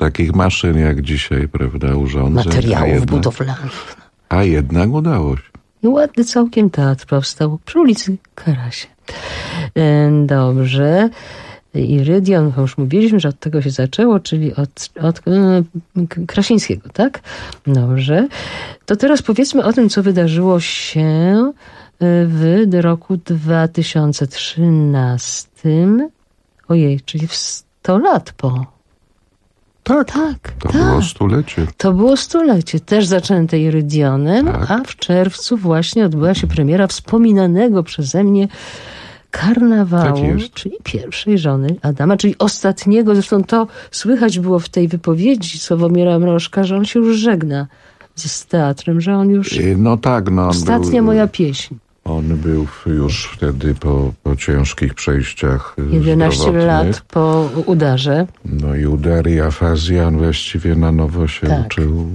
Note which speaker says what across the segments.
Speaker 1: takich maszyn jak dzisiaj, prawda, urządzeń.
Speaker 2: Materiałów budowlanych.
Speaker 1: A jednak udało się.
Speaker 2: I ładny całkiem teatr powstał przy ulicy Karasie. Dobrze. Irydion, już mówiliśmy, że od tego się zaczęło, czyli od Krasińskiego, tak? Dobrze. To teraz powiedzmy o tym, co wydarzyło się w roku 2013. Ojej, czyli w 100 lat po.
Speaker 1: Tak, to było stulecie.
Speaker 2: To było stulecie. Też zaczęte Irydionem,
Speaker 1: Tak.
Speaker 2: a w czerwcu właśnie odbyła się premiera wspominanego przeze mnie karnawału, czyli pierwszej żony Adama, czyli ostatniego. Zresztą to słychać było w tej wypowiedzi Sławomira Mrożka, że on się już żegna z teatrem, że on już...
Speaker 1: No tak, no.
Speaker 2: Ostatnia moja pieśń.
Speaker 1: On był już wtedy po ciężkich przejściach
Speaker 2: 11
Speaker 1: zdrowotnych.
Speaker 2: lat po udarze.
Speaker 1: No i udar i afazja, on właściwie na nowo się uczył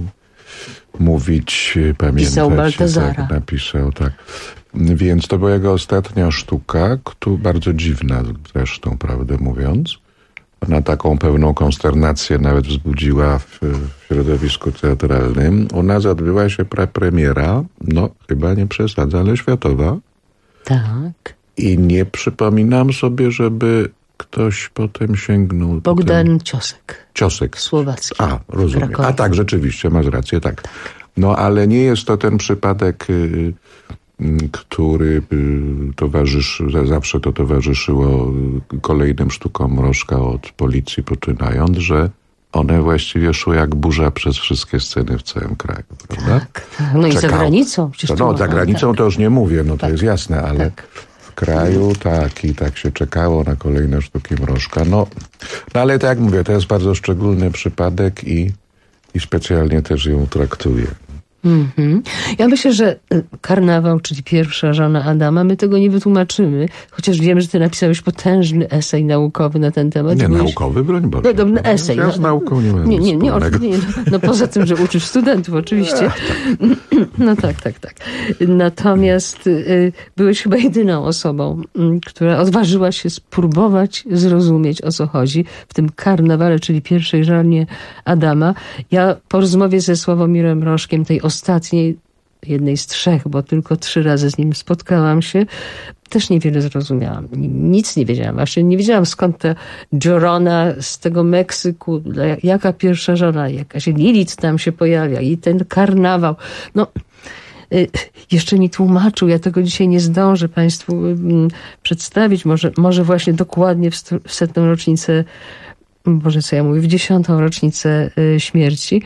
Speaker 1: mówić, pamiętać.
Speaker 2: Pisał Baltazara.
Speaker 1: Tak, napisał, tak. Więc to była jego ostatnia sztuka, bardzo dziwna zresztą, prawdę mówiąc. Ona taką pełną konsternację nawet wzbudziła w środowisku teatralnym. U nas odbyła się premiera, no chyba nie przesadzę, ale światowa.
Speaker 2: Tak.
Speaker 1: I nie przypominam sobie, żeby ktoś potem sięgnął.
Speaker 2: Bogdan Ciosek.
Speaker 1: Ciosek.
Speaker 2: Słowacki.
Speaker 1: A, rozumiem.
Speaker 2: Krakowie.
Speaker 1: A tak, rzeczywiście, masz rację, tak. No ale nie jest to ten przypadek, który zawsze to towarzyszyło kolejnym sztukom Mrożka od Policji poczynając, że one właściwie szły jak burza przez wszystkie sceny w całym kraju, prawda?
Speaker 2: Tak. No i za granicą.
Speaker 1: No, za granicą to już nie mówię, no to jest jasne, ale w kraju i tak się czekało na kolejne sztuki Mrożka. No ale tak jak mówię, to jest bardzo szczególny przypadek i specjalnie też ją traktuję.
Speaker 2: Mm-hmm. Ja myślę, że karnawał, czyli pierwsza żona Adama, my tego nie wytłumaczymy, chociaż wiem, że ty napisałeś potężny esej naukowy na ten temat.
Speaker 1: Nie naukowy, broń Boże.
Speaker 2: No, esej.
Speaker 1: Ja z nauką nie mam
Speaker 2: nie, no poza tym, że uczysz studentów oczywiście. No tak. Natomiast byłeś chyba jedyną osobą, która odważyła się spróbować zrozumieć, o co chodzi w tym karnawale, czyli pierwszej żonie Adama. Ja po rozmowie ze Sławomirem Mrożkiem, tej ostatniej, jednej z 3, bo tylko 3 razy z nim spotkałam się, też niewiele zrozumiałam. Nic nie wiedziałam. Właśnie nie wiedziałam, skąd ta Llorona z tego Meksyku, jaka pierwsza żona, jakaś Lilith tam się pojawia i ten karnawał. No, jeszcze nie tłumaczył. Ja tego dzisiaj nie zdążę Państwu przedstawić. Może właśnie dokładnie w 100. rocznicę, Boże, co ja mówię, w 10. rocznicę śmierci.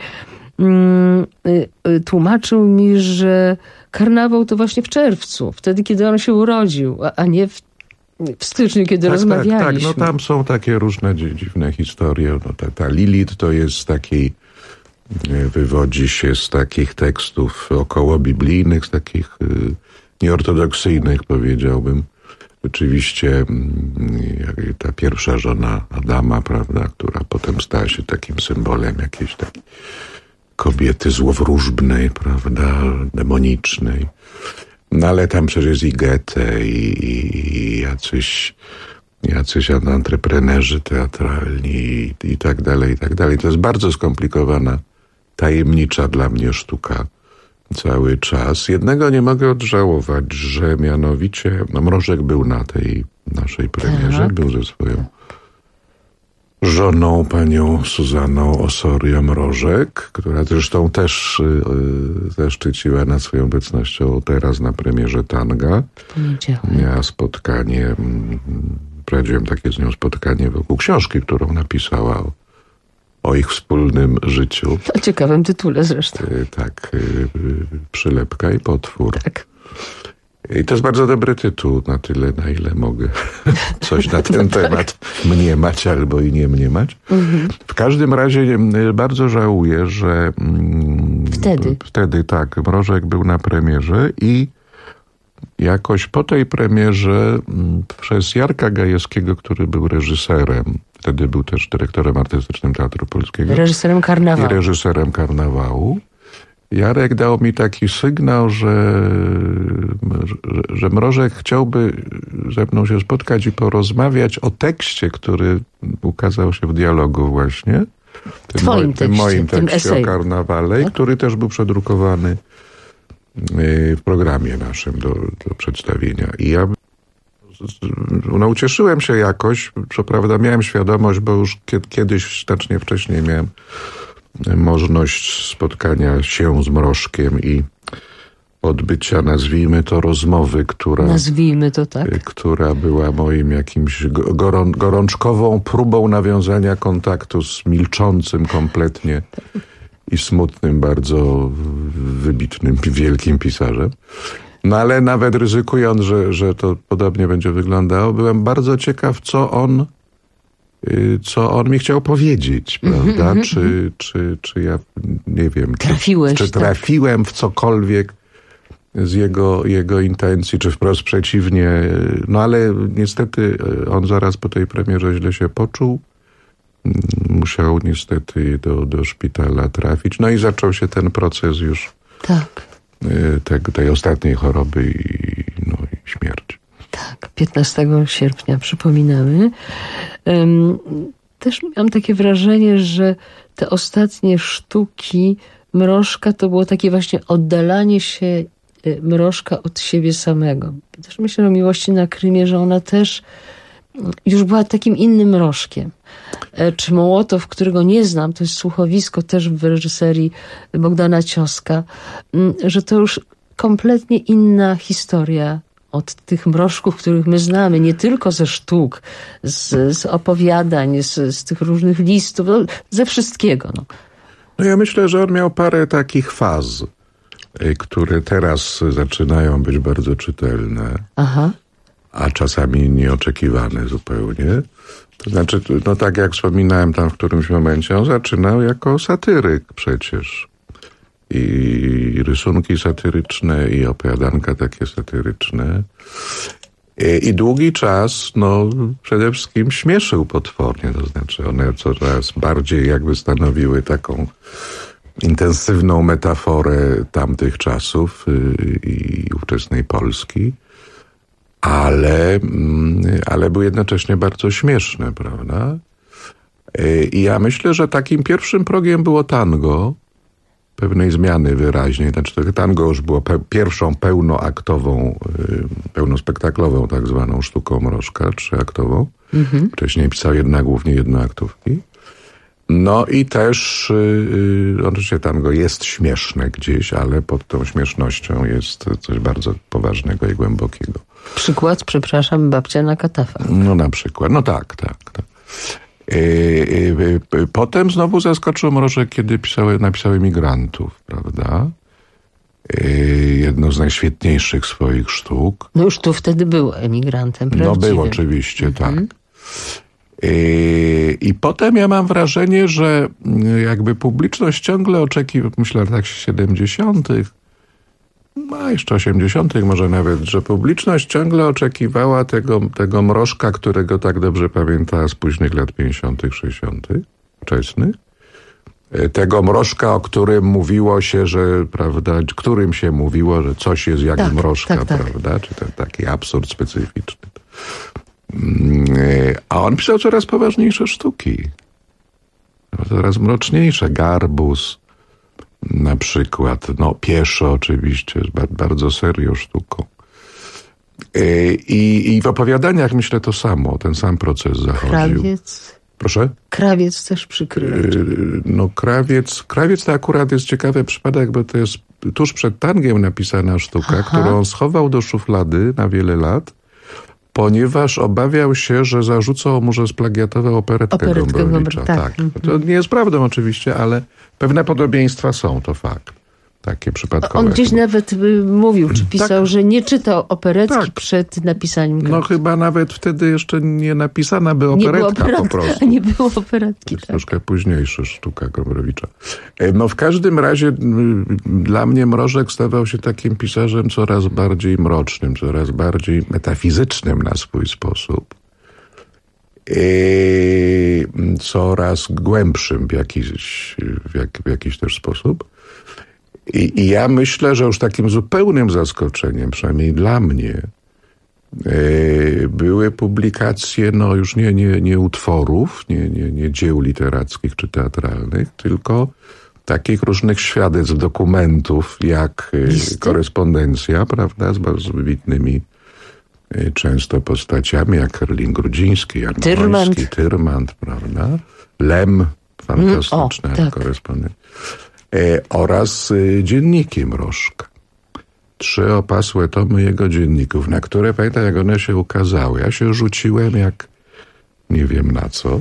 Speaker 2: Tłumaczył mi, że karnawał to właśnie w czerwcu, wtedy, kiedy on się urodził, a nie w styczniu, kiedy rozmawialiśmy.
Speaker 1: Tak, no tam są takie różne dziwne historie. No, ta Lilith to jest takiej, wywodzi się z takich tekstów około biblijnych, z takich nieortodoksyjnych, powiedziałbym. Oczywiście ta pierwsza żona Adama, prawda, która potem stała się takim symbolem jakiejś takiej kobiety złowróżbnej, prawda, demonicznej. No ale tam przecież jest i Goethe, i jacyś antreprenerzy teatralni i tak dalej, i tak dalej. To jest bardzo skomplikowana, tajemnicza dla mnie sztuka cały czas. Jednego nie mogę odżałować, że mianowicie Mrożek był na tej naszej premierze, był ze swoją żoną, panią Zuzanną Osorio-Mrożek, która zresztą też zaszczyciła nad swoją obecnością teraz na premierze Tanga. Miała spotkanie, prowadziłem takie z nią spotkanie wokół książki, którą napisała o ich wspólnym życiu.
Speaker 2: O ciekawym tytule zresztą.
Speaker 1: Tak, Przylepka i potwór.
Speaker 2: Tak.
Speaker 1: I to jest bardzo dobry tytuł, na tyle, na ile mogę coś na ten temat mniemać albo i nie mniemać. W każdym razie bardzo żałuję, że wtedy tak, Mrożek był na premierze i jakoś po tej premierze przez Jarka Gajewskiego, który był reżyserem, wtedy był też dyrektorem artystycznym Teatru Polskiego.
Speaker 2: Reżyserem karnawału.
Speaker 1: I reżyserem karnawału. Jarek dał mi taki sygnał, że Mrożek chciałby ze mną się spotkać i porozmawiać o tekście, który ukazał się w dialogu właśnie, tym moim tekście
Speaker 2: eseju.
Speaker 1: o karnawale,
Speaker 2: Tak?
Speaker 1: który też był przedrukowany w programie naszym do przedstawienia. I ja ucieszyłem się jakoś, co prawda miałem świadomość, bo już kiedyś, znacznie wcześniej miałem możliwość spotkania się z Mrożkiem i odbycia, nazwijmy to, rozmowy, która była moim jakimś gorączkową próbą nawiązania kontaktu z milczącym kompletnie i smutnym, bardzo wybitnym, wielkim pisarzem. No ale nawet ryzykując, że to podobnie będzie wyglądało, byłem bardzo ciekaw, co on mi chciał powiedzieć, prawda? Czy ja, nie wiem, czy trafiłem w cokolwiek z jego intencji, czy wprost przeciwnie. No ale niestety on zaraz po tej premierze źle się poczuł. Musiał niestety do szpitala trafić. No i zaczął się ten proces już tej ostatniej choroby i śmierci.
Speaker 2: Tak, 15 sierpnia przypominamy. Też miałam takie wrażenie, że te ostatnie sztuki Mrożka to było takie właśnie oddalanie się Mrożka od siebie samego. Też myślę o Miłości na Krymie, że ona też już była takim innym Mrożkiem. Czy Mołotow, którego nie znam, to jest słuchowisko też w reżyserii Bogdana Cioska, że to już kompletnie inna historia od tych Mrożków, których my znamy, nie tylko ze sztuk, z opowiadań, z tych różnych listów, ze wszystkiego.
Speaker 1: No ja myślę, że on miał parę takich faz, które teraz zaczynają być bardzo czytelne, a czasami nieoczekiwane zupełnie. To znaczy, no tak jak wspominałem tam w którymś momencie, on zaczynał jako satyryk przecież. I rysunki satyryczne, i opowiadanka takie satyryczne. I długi czas, przede wszystkim śmieszył potwornie. To znaczy, one coraz bardziej jakby stanowiły taką intensywną metaforę tamtych czasów i ówczesnej Polski. Ale były jednocześnie bardzo śmieszne, prawda? I ja myślę, że takim pierwszym progiem było tango, pewnej zmiany wyraźnej. Znaczy to tango już było pierwszą pełnoaktową, pełnospektaklową tak zwaną sztuką Mrożka, trzyaktową. Wcześniej pisał głównie jednoaktówki. No i też oczywiście tango jest śmieszne gdzieś, ale pod tą śmiesznością jest coś bardzo poważnego i głębokiego.
Speaker 2: Przykład, przepraszam, Babcia na katafalk.
Speaker 1: No na przykład, no tak. Potem znowu zaskoczył Mrożek, kiedy napisał Emigrantów, prawda? Jedno z najświetniejszych swoich sztuk.
Speaker 2: No już tu wtedy był emigrantem prawdziwym.
Speaker 1: No był oczywiście, tak. I potem ja mam wrażenie, że jakby publiczność ciągle oczekiwała, myślę w latach 70., a jeszcze 80. może nawet, że publiczność ciągle oczekiwała tego Mrożka, którego tak dobrze pamiętała z późnych lat 50., 60., wczesnych. Tego Mrożka, o którym mówiło się, że, prawda, którym się mówiło, że coś jest jak Mrożka, prawda, czy ten taki absurd specyficzny. A on pisał coraz poważniejsze sztuki. Coraz mroczniejsze. Garbus na przykład. Pieszo oczywiście. Bardzo serio sztuką. I w opowiadaniach myślę to samo. Ten sam proces zachodził.
Speaker 2: Krawiec.
Speaker 1: Proszę?
Speaker 2: Krawiec też przykrył.
Speaker 1: Krawiec to akurat jest ciekawy przypadek, bo to jest tuż przed tangiem napisana sztuka, którą on schował do szuflady na wiele lat, ponieważ obawiał się, że zarzucą mu, że splagiatował operetkę Gombrowicza. Tak. To nie jest prawdą oczywiście, ale pewne podobieństwa są, to fakt. Takie przypadkowe.
Speaker 2: On gdzieś nawet mówił, czy pisał, że nie czytał operetki przed napisaniem Krawiec.
Speaker 1: No chyba nawet wtedy jeszcze nie napisana by operetka po prostu.
Speaker 2: Nie było operetki.
Speaker 1: To jest troszkę późniejsza sztuka Gombrowicza. W każdym razie dla mnie Mrożek stawał się takim pisarzem coraz bardziej mrocznym, coraz bardziej metafizycznym na swój sposób. Coraz głębszym w jakiś też sposób. I ja myślę, że już takim zupełnym zaskoczeniem, przynajmniej dla mnie, były publikacje, no już nie utworów, nie dzieł literackich czy teatralnych, tylko takich różnych świadectw, dokumentów, jak korespondencja, prawda, z bardzo wybitnymi często postaciami, jak Herling-Grudziński, Jan Mojski, Tyrmand, prawda, Lem, fantastyczna korespondent, oraz dzienniki Mrożka. 3 opasłe tomy jego dzienników, na które, pamiętam, jak one się ukazały. Ja się rzuciłem jak nie wiem na co,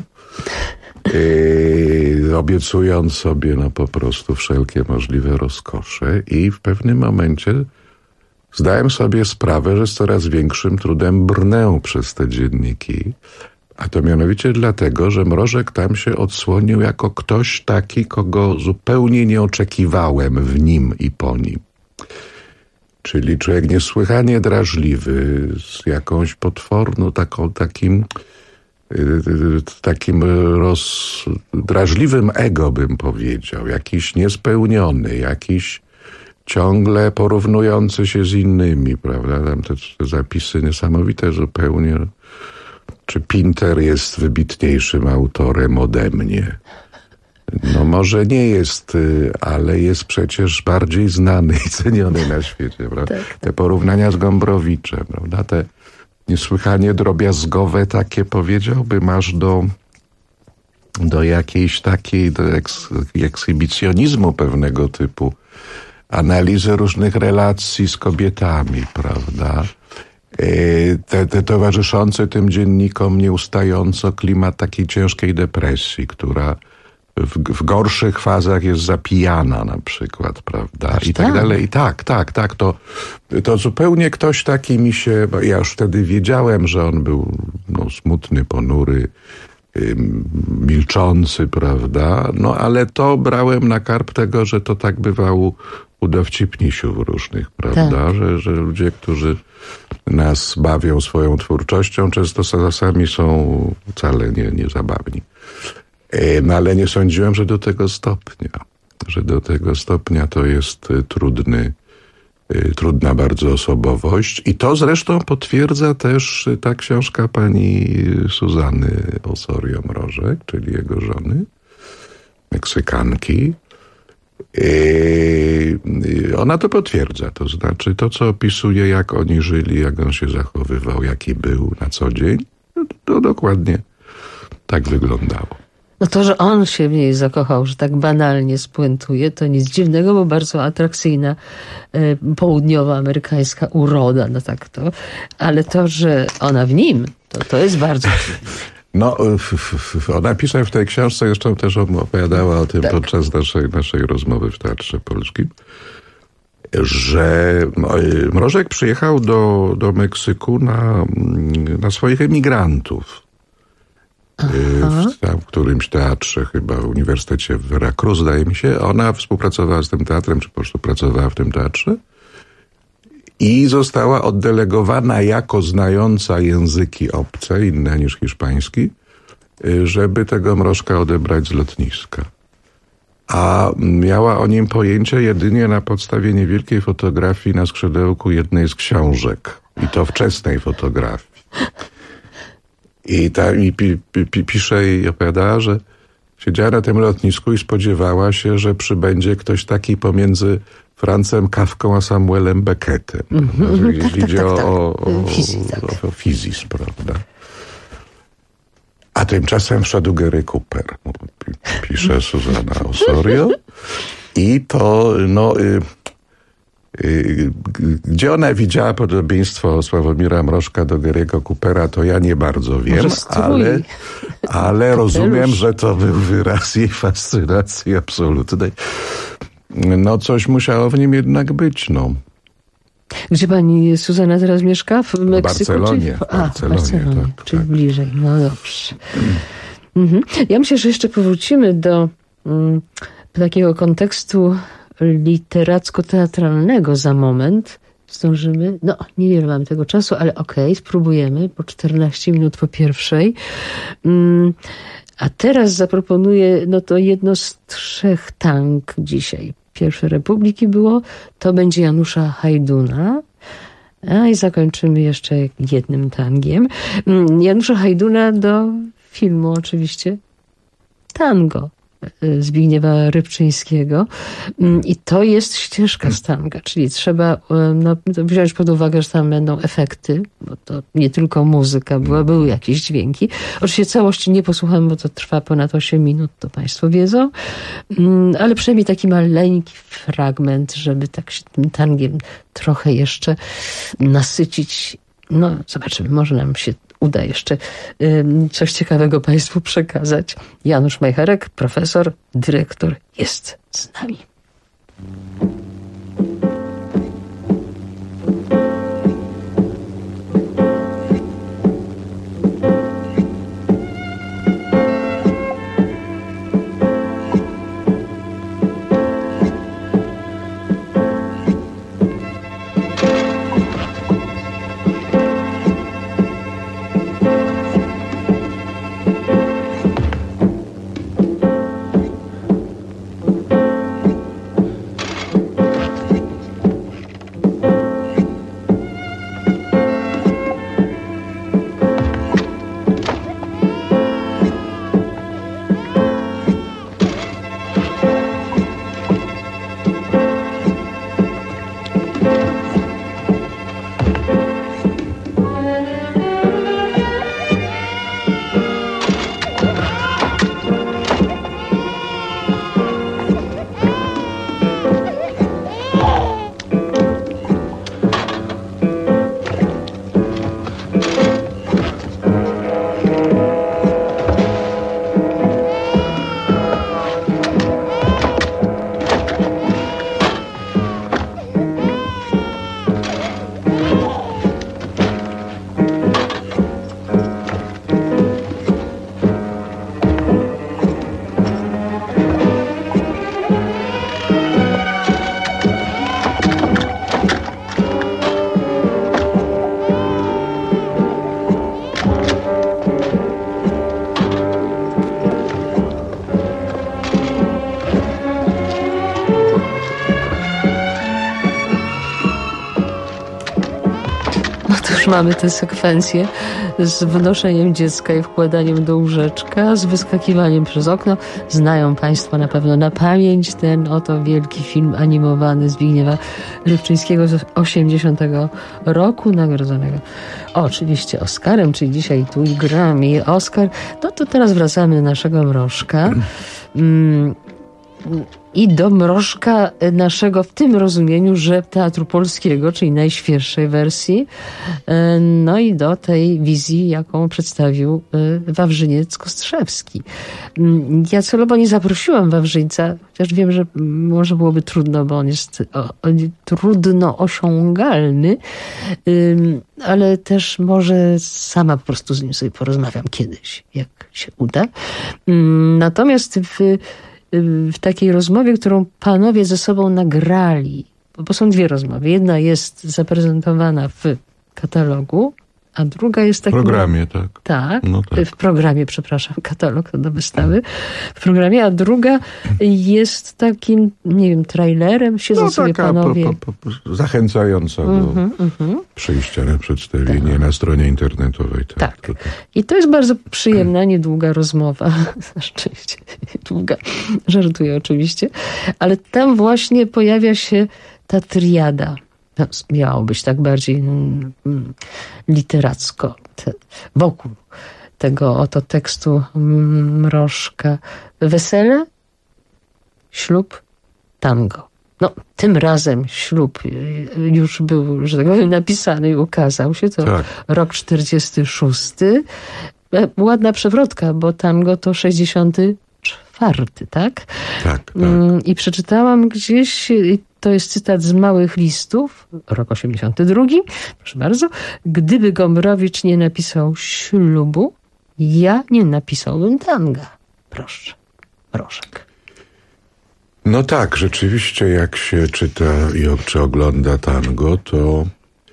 Speaker 1: obiecując sobie po prostu wszelkie możliwe rozkosze, i w pewnym momencie zdałem sobie sprawę, że z coraz większym trudem brnę przez te dzienniki, a to mianowicie dlatego, że Mrożek tam się odsłonił jako ktoś taki, kogo zupełnie nie oczekiwałem w nim i po nim. Czyli człowiek niesłychanie drażliwy, z jakąś potworną, takim drażliwym ego, bym powiedział, jakiś niespełniony, jakiś ciągle porównujący się z innymi, prawda? Tam te zapisy niesamowite zupełnie. Czy Pinter jest wybitniejszym autorem ode mnie? No może nie jest, ale jest przecież bardziej znany i ceniony na świecie, prawda? Tak. Te porównania z Gombrowiczem, prawda? Te niesłychanie drobiazgowe takie, powiedziałbym, aż do jakiejś takiej ekshibicjonizmu pewnego typu, analizy różnych relacji z kobietami, prawda? Te towarzyszące tym dziennikom nieustająco klimat takiej ciężkiej depresji, która w gorszych fazach jest zapijana na przykład, prawda? I tak dalej. I tak. To zupełnie ktoś taki mi się... Bo ja już wtedy wiedziałem, że on był smutny, ponury, milczący, prawda? No ale to brałem na karp tego, że to tak bywa u dowcipnisiów różnych, prawda? Tak. Że ludzie, którzy nas bawią swoją twórczością, często czasami są wcale nie zabawni. No ale nie sądziłem, że do tego stopnia to jest trudna bardzo osobowość. I to zresztą potwierdza też ta książka pani Zuzanny Osorio-Mrożek, czyli jego żony, Meksykanki. Ona to potwierdza, to znaczy to, co opisuje, jak oni żyli, jak on się zachowywał, jaki był na co dzień, to dokładnie tak wyglądało.
Speaker 2: No to, że on się w niej zakochał, że tak banalnie spuentuje, to nic dziwnego, bo bardzo atrakcyjna południowoamerykańska uroda, no tak to. Ale to, że ona w nim, to jest bardzo dziwne.
Speaker 1: No, ona pisze w tej książce, jeszcze też opowiadała o tym podczas naszej rozmowy w Teatrze Polskim, że Mrożek przyjechał do Meksyku na swoich emigrantów. W którymś teatrze, chyba w Uniwersytecie w Veracruz, zdaje mi się. Ona współpracowała z tym teatrem, czy po prostu pracowała w tym teatrze. I została oddelegowana jako znająca języki obce, inne niż hiszpański, żeby tego Mrożka odebrać z lotniska. A miała o nim pojęcie jedynie na podstawie niewielkiej fotografii na skrzydełku jednej z książek. I to wczesnej fotografii. I pisze i opowiadała, że siedziała na tym lotnisku i spodziewała się, że przybędzie ktoś taki pomiędzy Francem Kafką a Samuelem Beckettem. Jeśli idzie o fizis, prawda? A tymczasem wszedł Gary Cooper, pisze Zuzanna Osorio. I to, gdzie ona widziała podobieństwo Sławomira Mrożka do Gary'ego Coopera, to ja nie bardzo wiem, ale rozumiem, że to był wyraz jej fascynacji absolutnej. No coś musiało w nim jednak być,
Speaker 2: Gdzie pani Zuzanna teraz mieszka? W Meksyku?
Speaker 1: W Barcelonie, tak,
Speaker 2: czyli bliżej. No dobrze. Ja myślę, że jeszcze powrócimy do takiego kontekstu literacko-teatralnego za moment. Zdążymy? Niewiele mamy tego czasu, ale spróbujemy, po 14 minut po pierwszej. A teraz zaproponuję, to jedno z 3 tank dzisiaj Pierwszej Republiki było. To będzie Janusza Hajduna. A i zakończymy jeszcze jednym tangiem. Janusza Hajduna do filmu oczywiście Tango Zbigniewa Rybczyńskiego. I to jest ścieżka z tanga, czyli trzeba wziąć pod uwagę, że tam będą efekty, bo to nie tylko muzyka była, były jakieś dźwięki. Oczywiście całości nie posłucham, bo to trwa ponad 8 minut, to państwo wiedzą, ale przynajmniej taki maleńki fragment, żeby tak się tym tangiem trochę jeszcze nasycić. No zobaczymy, może nam się uda jeszcze coś ciekawego państwu przekazać. Janusz Majcherek, profesor, dyrektor, jest z nami. Mamy tę sekwencję z wnoszeniem dziecka i wkładaniem do łóżeczka, z wyskakiwaniem przez okno. Znają państwo na pewno na pamięć ten oto wielki film animowany Zbigniewa Rybczyńskiego z 80 roku, nagrodzonego oczywiście Oscarem, czyli dzisiaj tu i Grammy, Oscar. No to teraz wracamy do naszego Mrożka. I do Mrożka naszego w tym rozumieniu, że Teatru Polskiego, czyli najświeższej wersji, no i do tej wizji, jaką przedstawił Wawrzyniec Kostrzewski. Ja celowo nie zaprosiłam Wawrzyńca, chociaż wiem, że może byłoby trudno, bo on jest trudno osiągalny, ale też może sama po prostu z nim sobie porozmawiam kiedyś, jak się uda. Natomiast w takiej rozmowie, którą panowie ze sobą nagrali, bo są dwie rozmowy. Jedna jest zaprezentowana w katalogu, a druga jest takim...
Speaker 1: W programie, tak.
Speaker 2: Tak,
Speaker 1: no tak.
Speaker 2: W programie, przepraszam, katalog do wystawy. W programie, a druga jest takim, nie wiem, trailerem, siedzą sobie panowie...
Speaker 1: zachęcająca do przyjścia na przedstawienie na stronie internetowej.
Speaker 2: Tak. I to jest bardzo przyjemna, niedługa rozmowa. Na szczęście długa. Żartuję oczywiście. Ale tam właśnie pojawia się ta triada. Miało być tak bardziej literacko wokół tego oto tekstu Mrożka. Wesele, ślub, tango. No, tym razem ślub już był, że tak powiem, napisany i ukazał się. To rok 46. Ładna przewrotka, bo tango to 64, tak?
Speaker 1: Tak.
Speaker 2: I przeczytałam gdzieś, to jest cytat z Małych Listów, rok 82, proszę bardzo. Gdyby Gombrowicz nie napisał ślubu, ja nie napisałbym tanga. Proszę, Mrożek.
Speaker 1: No tak, rzeczywiście jak się czyta czy ogląda tango, to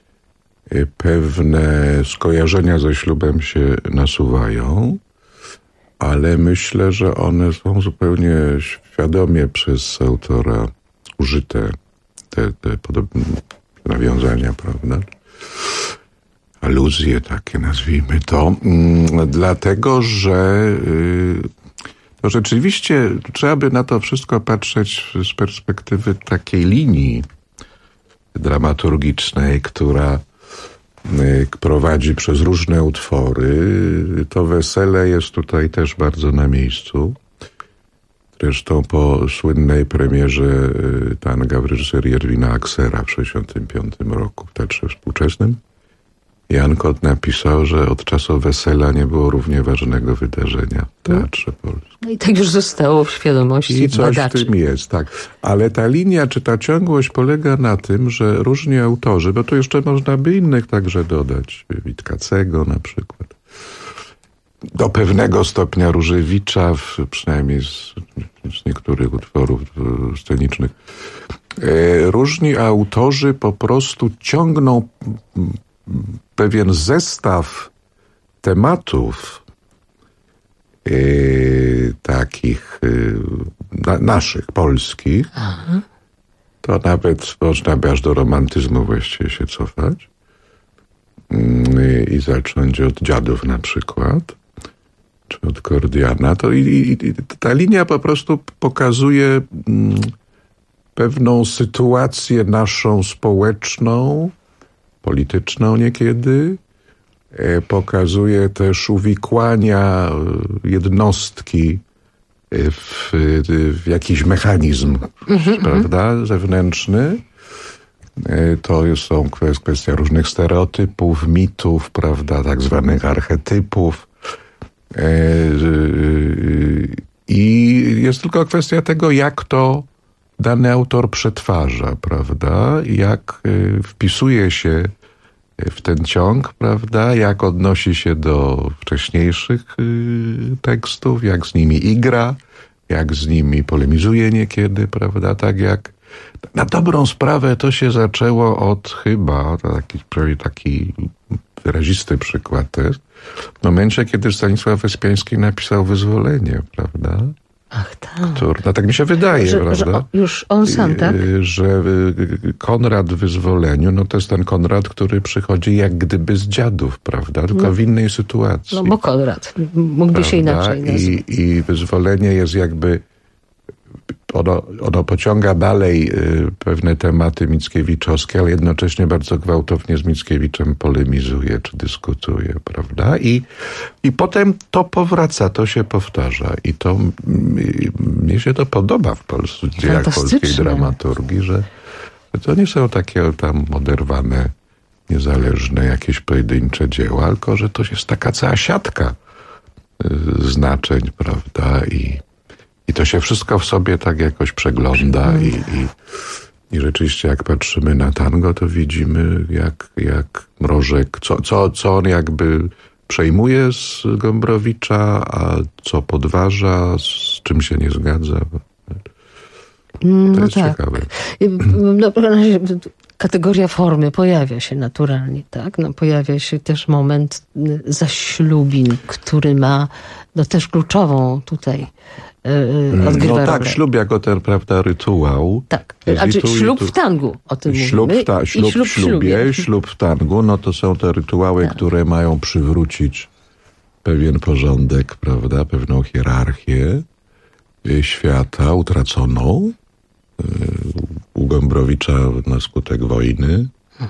Speaker 1: pewne skojarzenia ze ślubem się nasuwają, ale myślę, że one są zupełnie świadomie przez autora użyte, te podobne nawiązania, prawda? aluzje takie, nazwijmy to, dlatego, że to rzeczywiście trzeba by na to wszystko patrzeć z perspektywy takiej linii dramaturgicznej, która prowadzi przez różne utwory. To wesele jest tutaj też bardzo na miejscu. Zresztą po słynnej premierze tanga w reżyserii Erwina Aksera w 1965 roku w Teatrze Współczesnym Jan Kot napisał, że od czasu wesela nie było równie ważnego wydarzenia w Teatrze Polskim.
Speaker 2: No i tak już zostało w świadomości
Speaker 1: I coś
Speaker 2: badaczy.
Speaker 1: w tym jest, tak. Ale ta linia, czy ta ciągłość polega na tym, że różni autorzy, bo tu jeszcze można by innych także dodać, Witkacego na przykład, do pewnego stopnia Różewicza, przynajmniej z niektórych utworów scenicznych. Różni autorzy po prostu ciągną pewien zestaw tematów takich naszych, polskich. Aha. To nawet można by aż do romantyzmu właściwie się cofać i zacząć od Dziadów na przykład, czy od Kordiana. To i ta linia po prostu pokazuje pewną sytuację naszą społeczną, polityczną niekiedy. Pokazuje też uwikłania jednostki w jakiś mechanizm, prawda, zewnętrzny. To są kwestia różnych stereotypów, mitów, prawda, tak zwanych archetypów. I jest tylko kwestia tego, jak to dany autor przetwarza, prawda, jak wpisuje się w ten ciąg, prawda, jak odnosi się do wcześniejszych tekstów, jak z nimi igra, jak z nimi polemizuje niekiedy, prawda, tak jak na dobrą sprawę to się zaczęło od chyba, taki wyrazisty przykład też, w momencie, kiedy Stanisław Wyspiański napisał Wyzwolenie, prawda?
Speaker 2: Ach, tak.
Speaker 1: No tak mi się wydaje, prawda?
Speaker 2: Że już on sam, tak?
Speaker 1: Że Konrad w Wyzwoleniu, no to jest ten Konrad, który przychodzi jak gdyby z Dziadów, prawda? Tylko w innej sytuacji.
Speaker 2: No bo Konrad mógłby się inaczej nazwać.
Speaker 1: I Wyzwolenie jest jakby, ono pociąga dalej pewne tematy mickiewiczowskie, ale jednocześnie bardzo gwałtownie z Mickiewiczem polemizuje czy dyskutuje, prawda? I potem to powraca, to się powtarza. I to mnie się to podoba w dziejach polskiej dramaturgii, że to nie są takie tam oderwane, niezależne jakieś pojedyncze dzieła, tylko że to jest taka cała siatka znaczeń, prawda? I to się wszystko w sobie tak jakoś przegląda i rzeczywiście jak patrzymy na tango, to widzimy jak Mrożek, co on jakby przejmuje z Gombrowicza, a co podważa, z czym się nie zgadza. To jest ciekawe.
Speaker 2: No, kategoria formy pojawia się naturalnie, tak? No, pojawia się też moment zaślubin, który ma też kluczową tutaj odgrywa rolę.
Speaker 1: Tak, ślub jako ten, prawda, rytuał.
Speaker 2: Tak, znaczy ślub w tangu, o tym mówimy.
Speaker 1: Ślub w tangu, no to są te rytuały, które mają przywrócić pewien porządek, prawda, pewną hierarchię świata utraconą u Gombrowicza na skutek wojny,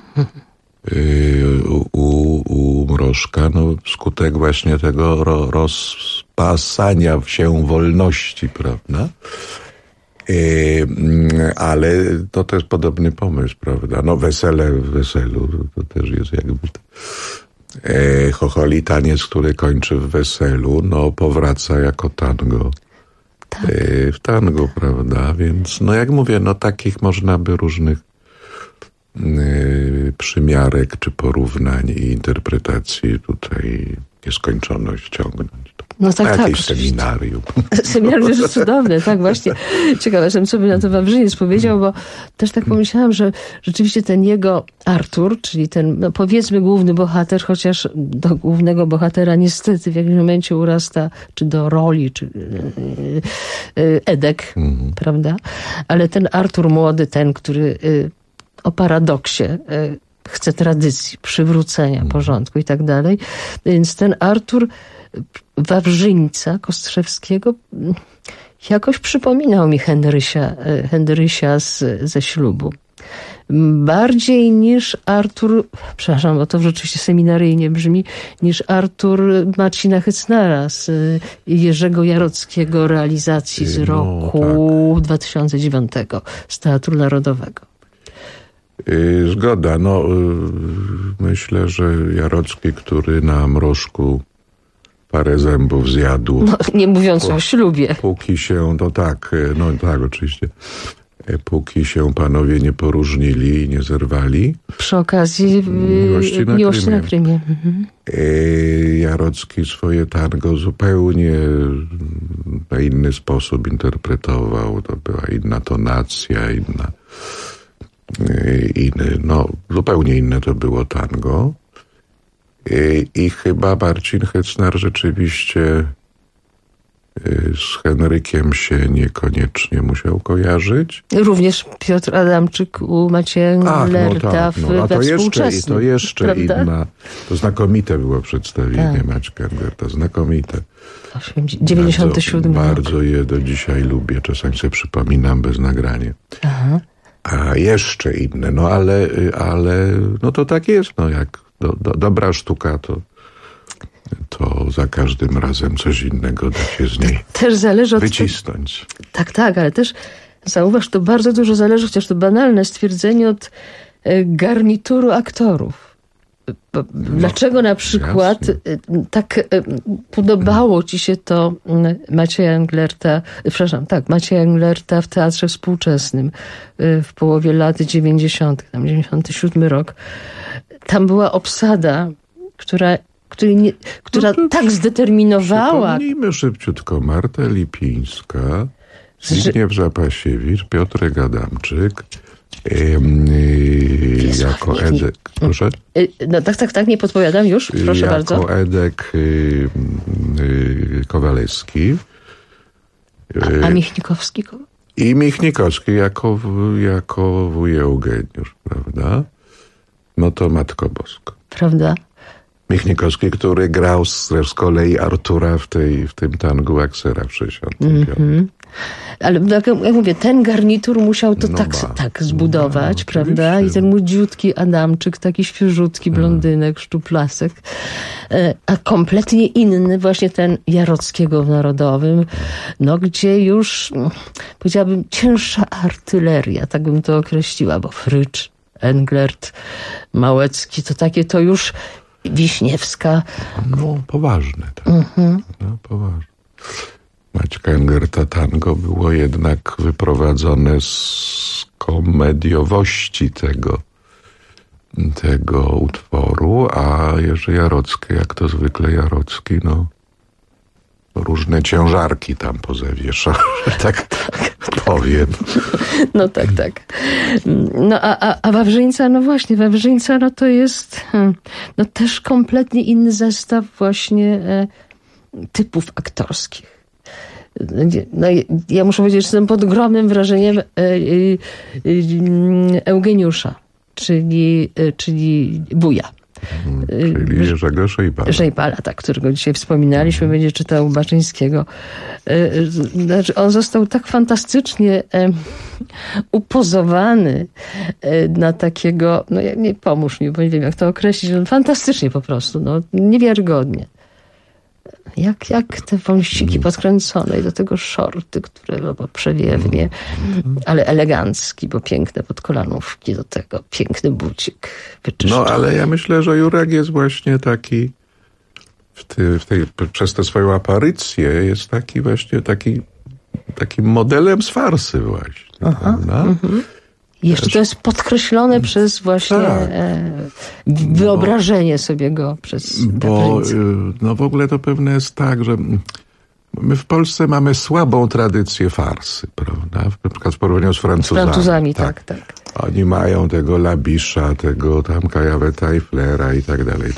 Speaker 1: u Mrożka, no skutek właśnie tego rozpasania się wolności, prawda? Ale to też podobny pomysł, prawda? No wesele w weselu, to też jest jakby Chocholi taniec, który kończy w weselu, no powraca jako tango. Tak. W tango, prawda? Więc, no jak mówię, no takich można by różnych przymiarek czy porównań i interpretacji tutaj nieskończoność ciągnąć.
Speaker 2: No tak,
Speaker 1: jakieś seminarium.
Speaker 2: Seminarium jest cudowne, tak właśnie. Ciekawe jestem, co by na to Wawrzyniec powiedział, bo też tak pomyślałam, że rzeczywiście ten jego Artur, czyli ten, no powiedzmy, główny bohater, chociaż do głównego bohatera niestety w jakimś momencie urasta, czy do roli, czy Edek, prawda? Ale ten Artur młody, ten, który o paradoksie chce tradycji, przywrócenia porządku i tak dalej. Więc ten Artur Wawrzyńca Kostrzewskiego jakoś przypominał mi Henrysia ze ślubu. Bardziej niż Artur, przepraszam, bo to rzeczywiście seminaryjnie brzmi, niż Artur Marcina Hycnera z Jerzego Jarockiego realizacji z roku 2009 z Teatru Narodowego.
Speaker 1: Zgoda. Myślę, że Jarocki, który na mrożku parę zębów zjadł.
Speaker 2: Nie mówiąc o ślubie.
Speaker 1: Póki się, tak, oczywiście. Póki się panowie nie poróżnili i nie zerwali.
Speaker 2: Przy okazji Miłości na Krymie.
Speaker 1: Jarocki swoje tango zupełnie na inny sposób interpretował. To była inna tonacja, zupełnie inne to było tango. I chyba Marcin Hycner rzeczywiście z Henrykiem się niekoniecznie musiał kojarzyć.
Speaker 2: Również Piotr Adamczyk u Macieja Englerta we Współczesnym.
Speaker 1: To jeszcze inna. To znakomite było przedstawienie Maćka Englerta. Znakomite.
Speaker 2: 97
Speaker 1: Bardzo je do dzisiaj lubię. Czasami sobie przypominam bez nagrania.
Speaker 2: Aha.
Speaker 1: A jeszcze inne. Ale to tak jest. Jak dobra sztuka to za każdym razem coś innego da się z niej
Speaker 2: też zależy
Speaker 1: wycisnąć.
Speaker 2: Tak, ale też zauważ, to bardzo dużo zależy, chociaż to banalne stwierdzenie, od garnituru aktorów. Dlaczego na przykład tak podobało ci się to Macieja Englerta w Teatrze Współczesnym w połowie lat 90., tam 97 rok. Tam była obsada, która tak zdeterminowała.
Speaker 1: Przypomnijmy szybciutko. Marta Lipińska, Zbigniew Zapasiewicz, Piotrek Adamczyk, jako Edek. Proszę?
Speaker 2: Tak, nie podpowiadam już, proszę bardzo.
Speaker 1: Jako Edek Kowalewski.
Speaker 2: A Michnikowski?
Speaker 1: I Michnikowski jako wuj Eugeniusz, prawda? To Matko Bosko.
Speaker 2: Prawda?
Speaker 1: Michnikowski, który grał z kolei Artura w tym tangu Aksera w 65.
Speaker 2: Ale jak mówię, ten garnitur musiał to tak zbudować, prawda? I ten młodziutki Adamczyk, taki świeżutki blondynek, szczuplasek, a kompletnie inny właśnie ten Jarockiego w Narodowym, gdzie już, powiedziałabym, cięższa artyleria, tak bym to określiła, bo Frycz, Englert, Małecki, to już Wiśniewska.
Speaker 1: Poważne. Tak. Poważne. Maćka Englerta tango było jednak wyprowadzone z komediowości tego utworu, a Jerzy Jarocki, jak to zwykle Jarocki, różne ciężarki tam pozawieszał, że tak powiem.
Speaker 2: Tak. A Wawrzyńca, Wawrzyńca, to jest też kompletnie inny zestaw właśnie typów aktorskich. Ja muszę powiedzieć, że jestem pod ogromnym wrażeniem Eugeniusza, czyli wuja.
Speaker 1: Czyli Jerzego
Speaker 2: Szejbala, którego dzisiaj wspominaliśmy, będzie czytał Baczyńskiego. On został tak fantastycznie upozowany na takiego, pomóż mi, bo nie wiem, jak to określić, fantastycznie po prostu, niewiarygodnie. Jak te wąsiki podkręcone i do tego szorty, które przewiewnie, ale elegancki, bo piękne podkolanówki, do tego piękny bucik wyczyszczony.
Speaker 1: Ale ja myślę, że Jurek jest właśnie taki przez tę swoją aparycję jest takim modelem z farsy właśnie. Prawda?
Speaker 2: Jeszcze to jest podkreślone przez właśnie wyobrażenie sobie go przez
Speaker 1: Bo w ogóle to pewne jest tak, że my w Polsce mamy słabą tradycję farsy, prawda? Na przykład w porównaniu z Francuzami.
Speaker 2: Z Francuzami, tak.
Speaker 1: Oni mają tego Labisza, tego tam Kajaweta i Flera i tak dalej.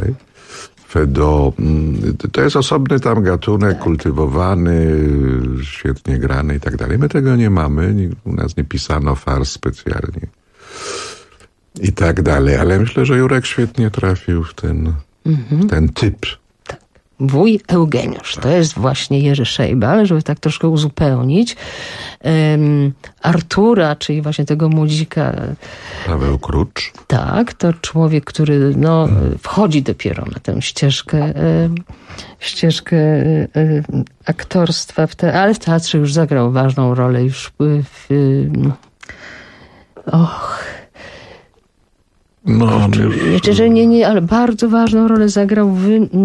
Speaker 1: To jest osobny tam gatunek, kultywowany, świetnie grany i tak dalej. My tego nie mamy. U nas nie pisano fars specjalnie. i tak dalej. Ale myślę, że Jurek świetnie trafił w ten typ.
Speaker 2: Wuj Eugeniusz, to jest właśnie Jerzy Szejba, ale żeby tak troszkę uzupełnić, Artura, czyli właśnie tego młodzika.
Speaker 1: Paweł Krucz.
Speaker 2: Tak, to człowiek, który wchodzi dopiero na tę ścieżkę aktorstwa, ale w teatrze już zagrał ważną rolę już ale bardzo ważną rolę zagrał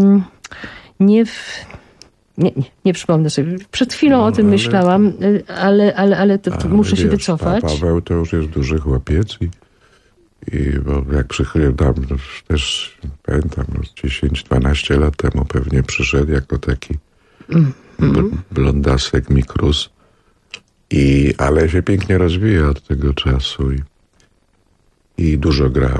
Speaker 2: nie przypomnę sobie. Przed chwilą o tym myślałam, ale to muszę się wycofać.
Speaker 1: Paweł to już jest duży chłopiec bo jak przychodził tam, też pamiętam, 10-12 lat temu pewnie przyszedł jako taki blondasek mikrus. Ale się pięknie rozwija od tego czasu i dużo gra.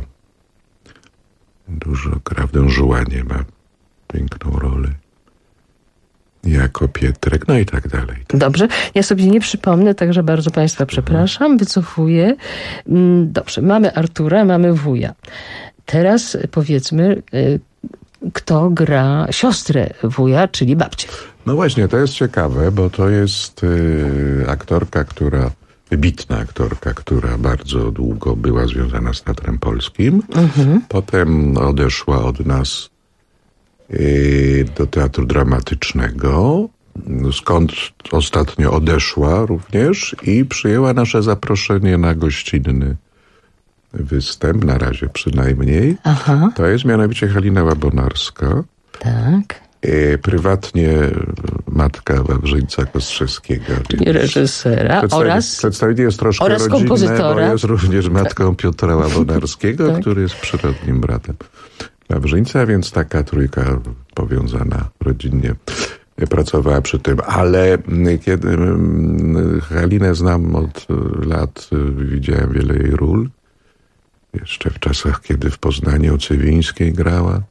Speaker 1: W Don Juanie ma piękną rolę. Jako Pietrek, no i tak dalej.
Speaker 2: Dobrze, ja sobie nie przypomnę, także bardzo Państwa przepraszam, wycofuję. Dobrze, mamy Artura, mamy wuja. Teraz powiedzmy, kto gra siostrę wuja, czyli babcię.
Speaker 1: No właśnie, to jest ciekawe, bo to jest aktorka, wybitna aktorka, która bardzo długo była związana z Teatrem Polskim. Potem odeszła od nas do Teatru Dramatycznego, skąd ostatnio odeszła również i przyjęła nasze zaproszenie na gościnny występ, na razie przynajmniej. To jest mianowicie Halina Łabonarska.
Speaker 2: Tak.
Speaker 1: Prywatnie matka Wawrzyńca Kostrzewskiego.
Speaker 2: I reżysera
Speaker 1: Przedstawienie jest troszkę rodzinne,
Speaker 2: kompozytora.
Speaker 1: bo jest również matką Piotra Łabonarskiego, który jest przyrodnim bratem Wawrzyńca, więc taka trójka powiązana rodzinnie pracowała przy tym. Ale kiedy Halinę znam od lat, widziałem wiele jej ról. Jeszcze w czasach, kiedy w Poznaniu Cywińskiej grała.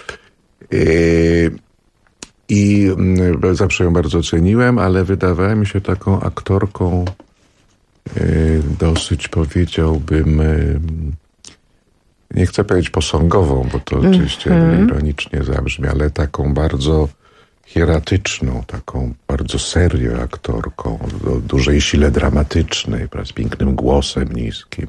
Speaker 1: I zawsze ją bardzo ceniłem, ale wydawała mi się taką aktorką dosyć, powiedziałbym, nie chcę powiedzieć posągową, bo to oczywiście ironicznie zabrzmi, ale taką bardzo hieratyczną, taką bardzo serio aktorką, o dużej sile dramatycznej, z pięknym głosem niskim.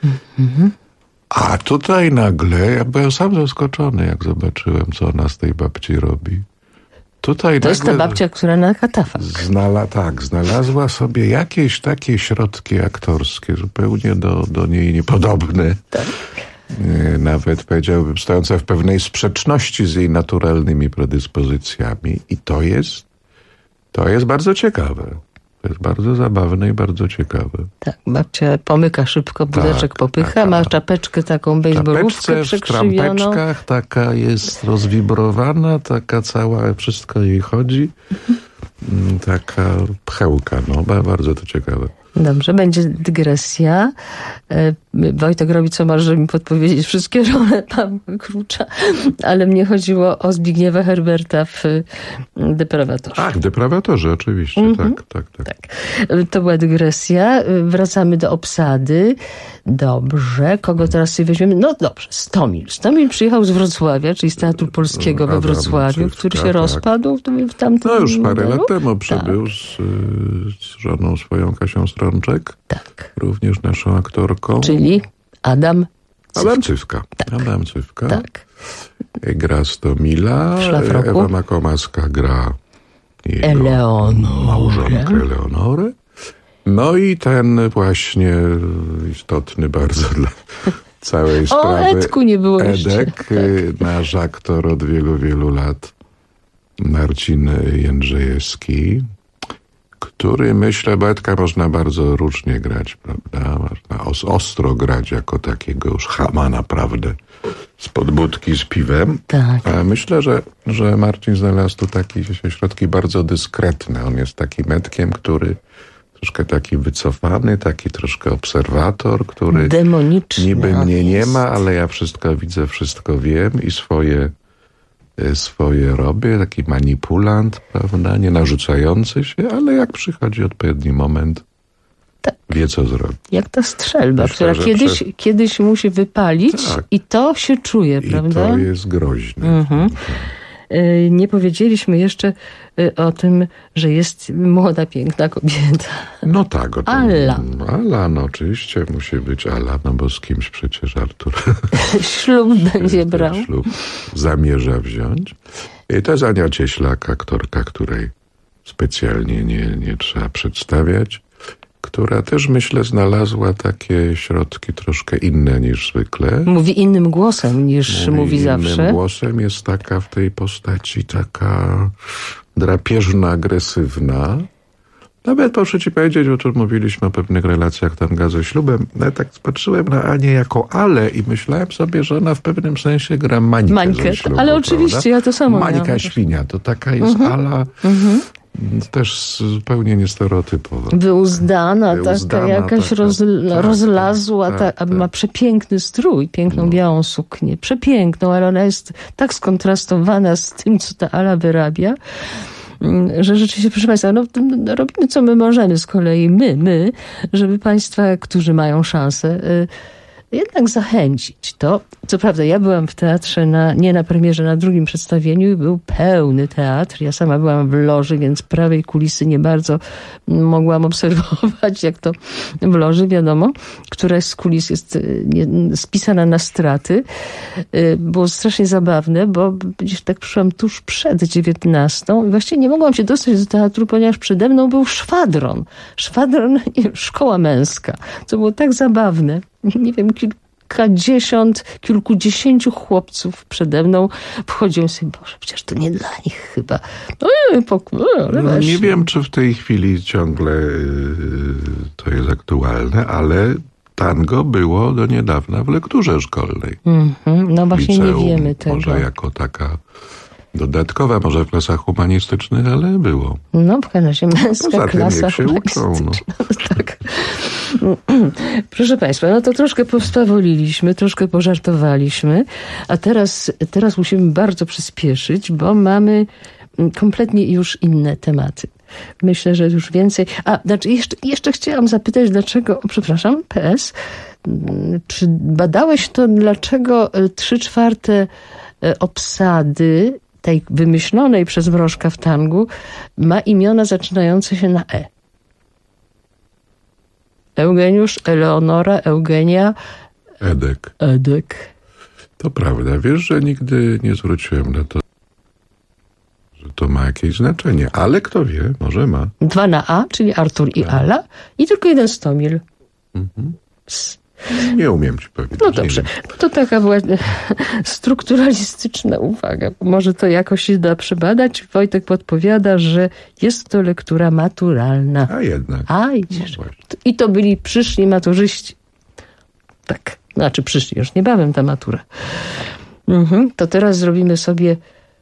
Speaker 1: A tutaj nagle, ja byłem sam zaskoczony, jak zobaczyłem, co ona z tej babci robi.
Speaker 2: To jest ta babcia, która na katafalk.
Speaker 1: Znalazła sobie jakieś takie środki aktorskie, zupełnie do niej niepodobne. Tak. Nawet powiedziałbym, stojące w pewnej sprzeczności z jej naturalnymi predyspozycjami. I to jest bardzo ciekawe. To jest bardzo zabawne i bardzo ciekawe.
Speaker 2: Tak, babcia pomyka szybko, budeczek popycha, ma czapeczkę taką bejsbolówkę przekrzywioną.
Speaker 1: W trampeczkach, taka jest rozwibrowana, taka cała, wszystko jej chodzi. Taka pchełka, bardzo to ciekawe.
Speaker 2: Dobrze, będzie dygresja. Wojtek robi co masz, żeby mi podpowiedzieć wszystkie role Pawła Krucza, ale mnie chodziło o Zbigniewa Herberta w Deprawatorze.
Speaker 1: W Deprawatorze, oczywiście, tak.
Speaker 2: To była dygresja. Wracamy do obsady. Dobrze, kogo teraz sobie weźmiemy? No dobrze, Stomil. Stomil przyjechał z Wrocławia, czyli z Teatru Polskiego we Wrocławiu, który się rozpadł w tamtym...
Speaker 1: No już parę lat temu przybył z żoną swoją Kasią Strączek.
Speaker 2: Tak.
Speaker 1: Również naszą aktorką.
Speaker 2: Czyli Adam
Speaker 1: Cywka. Adam Cywka.
Speaker 2: Tak.
Speaker 1: Gra Stomila. Ewa Makomaska gra małżonkę Eleonorę. No i ten właśnie istotny bardzo dla całej sprawy.
Speaker 2: O Edku nie było
Speaker 1: Edek, nasz aktor od wielu, wielu lat, Marcin Jędrzejewski, który, myślę, bo Edka można bardzo różnie grać, prawda? Można ostro grać jako takiego już chama naprawdę z podbudki z piwem.
Speaker 2: Tak.
Speaker 1: A myślę, że Marcin znalazł tu takie środki bardzo dyskretne. On jest takim Edkiem, który troszkę taki wycofany, taki troszkę obserwator, który
Speaker 2: demoniczny
Speaker 1: niby mnie nie ma, ale ja wszystko widzę, wszystko wiem i swoje robię, taki manipulant, prawda, nie narzucający się, ale jak przychodzi odpowiedni moment, wie co zrobić.
Speaker 2: Jak ta strzelba,
Speaker 1: Myślę,
Speaker 2: która
Speaker 1: że
Speaker 2: kiedyś musi wypalić
Speaker 1: Tak.
Speaker 2: i to się czuje,
Speaker 1: I
Speaker 2: prawda?
Speaker 1: to jest groźne.
Speaker 2: Mhm. Nie powiedzieliśmy jeszcze o tym, że jest młoda, piękna kobieta.
Speaker 1: No tak.
Speaker 2: Ala.
Speaker 1: Ala, no oczywiście musi być Ala, no bo z kimś przecież Artur
Speaker 2: Ślub będzie brał.
Speaker 1: ślub zamierza wziąć. I to jest Ania Cieślak, aktorka, której specjalnie nie trzeba przedstawiać, która też, myślę, znalazła takie środki troszkę inne niż zwykle.
Speaker 2: Mówi innym głosem niż mówi zawsze.
Speaker 1: Innym głosem, jest taka w tej postaci taka drapieżna, agresywna. Nawet muszę ci powiedzieć, bo tu mówiliśmy o pewnych relacjach tanga ze ślubem. Ja tak patrzyłem na Anię jako Ale i myślałem sobie, że ona w pewnym sensie gra Mańkę ze ślubu,
Speaker 2: ale oczywiście,
Speaker 1: prawda?
Speaker 2: ja to samo
Speaker 1: Mańka
Speaker 2: miałam.
Speaker 1: Świnia, to taka jest Ala, też zupełnie niestereotypowa.
Speaker 2: Wyuzdana, taka
Speaker 1: Wyuzdana,
Speaker 2: jakaś
Speaker 1: taka,
Speaker 2: rozlazła,
Speaker 1: tak.
Speaker 2: ma przepiękny strój, piękną białą suknię, przepiękną, ale ona jest tak skontrastowana z tym, co ta Ala wyrabia, że rzeczywiście, proszę Państwa, robimy co my możemy z kolei, my, żeby Państwa, którzy mają szansę, jednak zachęcić to. Co prawda, ja byłam w teatrze, nie na premierze, na drugim przedstawieniu i był pełny teatr. Ja sama byłam w loży, więc prawej kulisy nie bardzo mogłam obserwować, jak to w loży, wiadomo. Któraś z kulis jest spisana na straty. Było strasznie zabawne, bo gdzieś tak przyszłam tuż przed 19 i właściwie nie mogłam się dostać do teatru, ponieważ przede mną był szwadron. Szwadron i szkoła męska. Co było tak zabawne. Nie wiem, kilkudziesięciu chłopców przede mną wchodziło sobie, Boże, przecież to nie dla nich chyba.
Speaker 1: No, nie wiem, czy w tej chwili ciągle to jest aktualne, ale tango było do niedawna w lekturze szkolnej.
Speaker 2: No właśnie
Speaker 1: Liceum,
Speaker 2: nie wiemy tego.
Speaker 1: Może jako taka dodatkowa, może w klasach humanistycznych, ale było.
Speaker 2: No, w każdym razie męska
Speaker 1: Poza tym,
Speaker 2: klasa
Speaker 1: jak się uczą. No.
Speaker 2: Tak. Proszę Państwa, no to troszkę powstawoliliśmy, troszkę pożartowaliśmy, a teraz musimy bardzo przyspieszyć, bo mamy kompletnie już inne tematy. Myślę, że już więcej... Znaczy jeszcze chciałam zapytać, dlaczego... Przepraszam, PS. Czy badałeś to, dlaczego 3/4 obsady tej wymyślonej przez Mrożka w tangu ma imiona zaczynające się na E? Eugeniusz, Eleonora, Eugenia, Edek.
Speaker 1: To prawda. Wiesz, że nigdy nie zwróciłem na to, że to ma jakieś znaczenie. Ale kto wie, może ma.
Speaker 2: 2 na A, czyli Artur i Ala. I tylko 1 Stomil.
Speaker 1: Nie umiem ci powiedzieć.
Speaker 2: No dobrze. To taka była strukturalistyczna uwaga. Może to jakoś się da przebadać. Wojtek podpowiada, że jest to lektura maturalna.
Speaker 1: A jednak.
Speaker 2: Idziesz. I to byli przyszli maturzyści. Tak. Znaczy przyszli już niebawem ta matura. To teraz zrobimy sobie...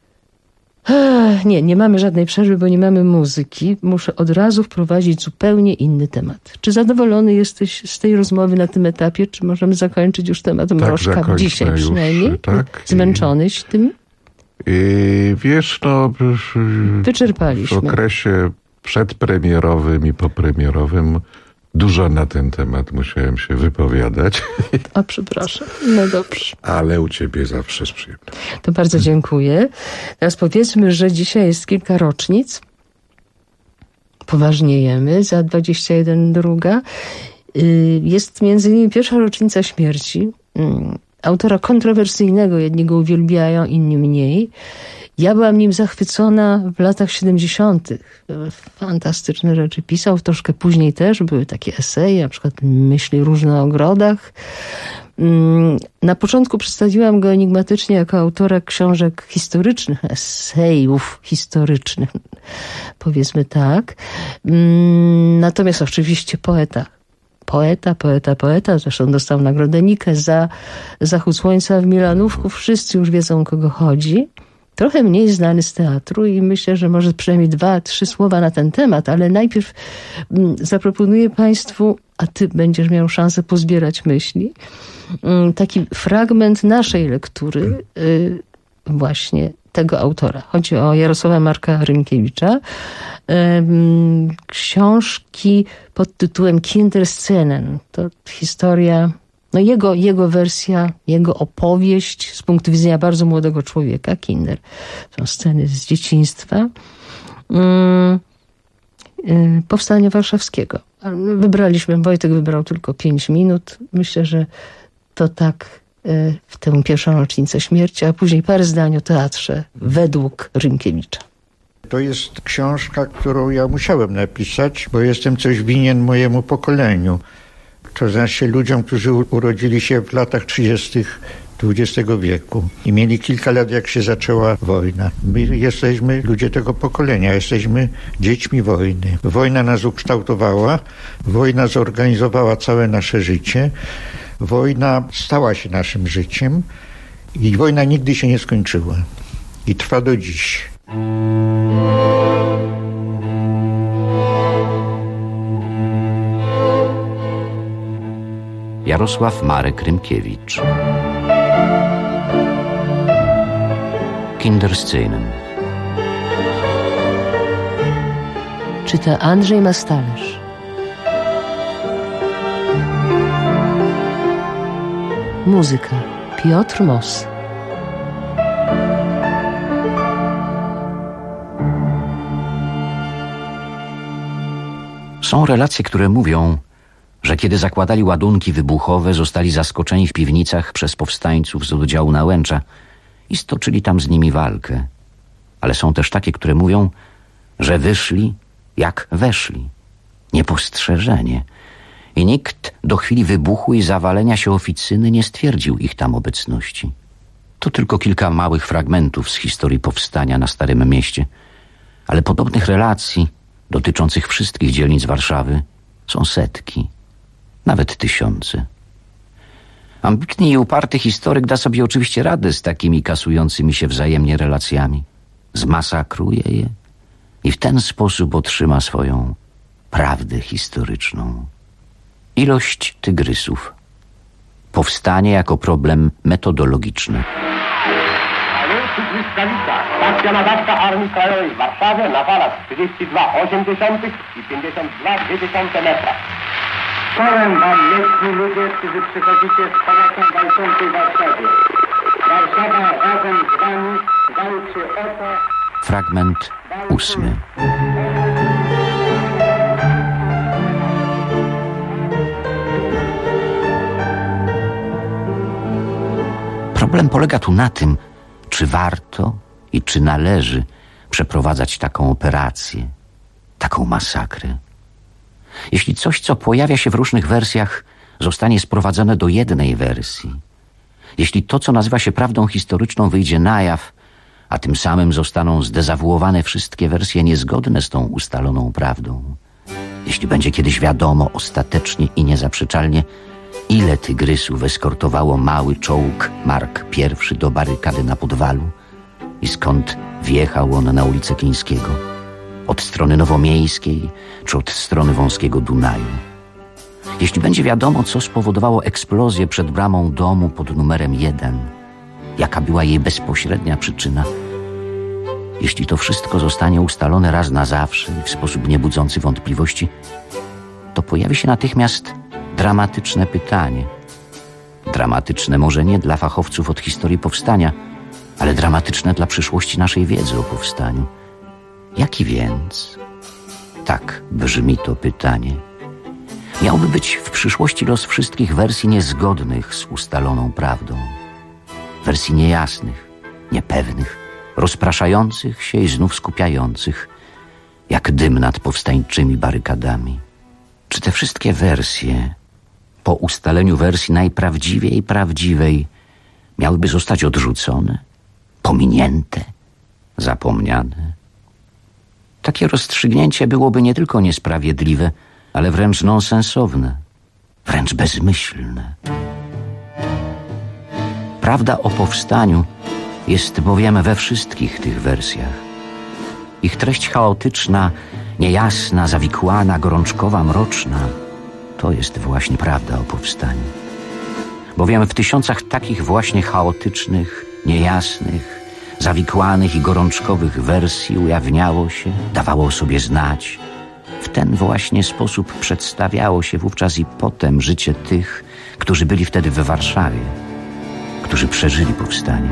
Speaker 2: Nie mamy żadnej przerwy, bo nie mamy muzyki. Muszę od razu wprowadzić zupełnie inny temat. Czy zadowolony jesteś z tej rozmowy na tym etapie? Czy możemy zakończyć już temat Mrożka dzisiaj
Speaker 1: już,
Speaker 2: przynajmniej?
Speaker 1: tak.
Speaker 2: Zmęczonyś tym?
Speaker 1: Wiesz, no...
Speaker 2: Wyczerpaliśmy.
Speaker 1: W okresie przedpremierowym i popremierowym dużo na ten temat musiałem się wypowiadać.
Speaker 2: Przepraszam. No dobrze.
Speaker 1: Ale u ciebie zawsze jest przyjemne.
Speaker 2: To bardzo dziękuję. Teraz powiedzmy, że dzisiaj jest kilka rocznic. Poważniejemy. Za 21 druga. Jest między innymi pierwsza rocznica śmierci autora kontrowersyjnego. Jedni go uwielbiają, inni mniej. Ja byłam nim zachwycona w latach 70. Fantastyczne rzeczy pisał. Troszkę później też były takie eseje, na przykład Myśli różne o ogrodach. Na początku przedstawiłam go enigmatycznie jako autora książek historycznych, esejów historycznych, powiedzmy tak. Natomiast oczywiście poeta. Zresztą dostał nagrodę Nike za Zachód Słońca w Milanówku. Wszyscy już wiedzą, o kogo chodzi. Trochę mniej znany z teatru i myślę, że może przynajmniej 2-3 słowa na ten temat, ale najpierw zaproponuję Państwu, a Ty będziesz miał szansę pozbierać myśli, taki fragment naszej lektury właśnie tego autora. Chodzi o Jarosława Marka Rymkiewicza. Książki pod tytułem Kinderscenen. To historia, no jego wersja, jego opowieść z punktu widzenia bardzo młodego człowieka, Kinder. Są sceny z dzieciństwa. Powstania Warszawskiego. Wojtek wybrał tylko 5 minut. Myślę, że to tak w tę pierwszą rocznicę śmierci, a później parę zdań o teatrze według Rymkiewicza.
Speaker 3: To jest książka, którą ja musiałem napisać, bo jestem coś winien mojemu pokoleniu. To znaczy ludziom, którzy urodzili się w latach 30. XX wieku i mieli kilka lat, jak się zaczęła wojna. My jesteśmy ludzie tego pokolenia, jesteśmy dziećmi wojny. Wojna nas ukształtowała, wojna zorganizowała całe nasze życie, wojna stała się naszym życiem i wojna nigdy się nie skończyła i trwa do dziś.
Speaker 4: Jarosław Marek Rymkiewicz. Kinderscenen.
Speaker 2: Czyta Andrzej Mastalerz. Muzyka Piotr Moss.
Speaker 4: Są relacje, które mówią, że kiedy zakładali ładunki wybuchowe, zostali zaskoczeni w piwnicach przez powstańców z oddziału Nałęcza i stoczyli tam z nimi walkę. Ale są też takie, które mówią, że wyszli jak weszli, niepostrzeżenie. I nikt do chwili wybuchu i zawalenia się oficyny nie stwierdził ich tam obecności. To tylko kilka małych fragmentów z historii powstania na Starym Mieście, ale podobnych relacji dotyczących wszystkich dzielnic Warszawy są setki, nawet tysiące. Ambitny i uparty historyk da sobie oczywiście radę z takimi kasującymi się wzajemnie relacjami. Zmasakruje je i w ten sposób otrzyma swoją prawdę historyczną. Ilość tygrysów. Powstanie jako problem metodologiczny.
Speaker 5: Stacja nadawcza Armii Krajowej w Warszawie na falach 32,8 i 52,2 metra. Czołem wam mieści ludzie, którzy przychodzicie z pomocą walczącej Warszawie. Warszawa razem z wami walczy o to...
Speaker 4: Fragment 8. Problem polega tu na tym, czy warto i czy należy przeprowadzać taką operację, taką masakrę. Jeśli coś, co pojawia się w różnych wersjach, zostanie sprowadzone do jednej wersji, jeśli to, co nazywa się prawdą historyczną, wyjdzie na jaw, a tym samym zostaną zdezawuowane wszystkie wersje niezgodne z tą ustaloną prawdą, jeśli będzie kiedyś wiadomo ostatecznie i niezaprzeczalnie, ile tygrysów eskortowało mały czołg Mark I do barykady na Podwalu i skąd wjechał on na ulicę Kińskiego, od strony Nowomiejskiej czy od strony wąskiego Dunaju. Jeśli będzie wiadomo, co spowodowało eksplozję przed bramą domu pod numerem 1, jaka była jej bezpośrednia przyczyna, jeśli to wszystko zostanie ustalone raz na zawsze i w sposób niebudzący wątpliwości, to pojawi się natychmiast dramatyczne pytanie. Dramatyczne może nie dla fachowców od historii powstania, ale dramatyczne dla przyszłości naszej wiedzy o powstaniu. Jaki więc? Tak brzmi to pytanie. Miałby być w przyszłości los wszystkich wersji niezgodnych z ustaloną prawdą. Wersji niejasnych, niepewnych, rozpraszających się i znów skupiających, jak dym nad powstańczymi barykadami. Czy te wszystkie wersje, po ustaleniu wersji najprawdziwiej prawdziwej, miałyby zostać odrzucone, pominięte, zapomniane? Takie rozstrzygnięcie byłoby nie tylko niesprawiedliwe, ale wręcz nonsensowne, wręcz bezmyślne. Prawda o powstaniu jest bowiem we wszystkich tych wersjach. Ich treść chaotyczna, niejasna, zawikłana, gorączkowa, mroczna, to jest właśnie prawda o powstaniu. Bowiem w tysiącach takich właśnie chaotycznych, niejasnych, zawikłanych i gorączkowych wersji ujawniało się, dawało sobie znać. W ten właśnie sposób przedstawiało się wówczas i potem życie tych, którzy byli wtedy w Warszawie, którzy przeżyli powstanie.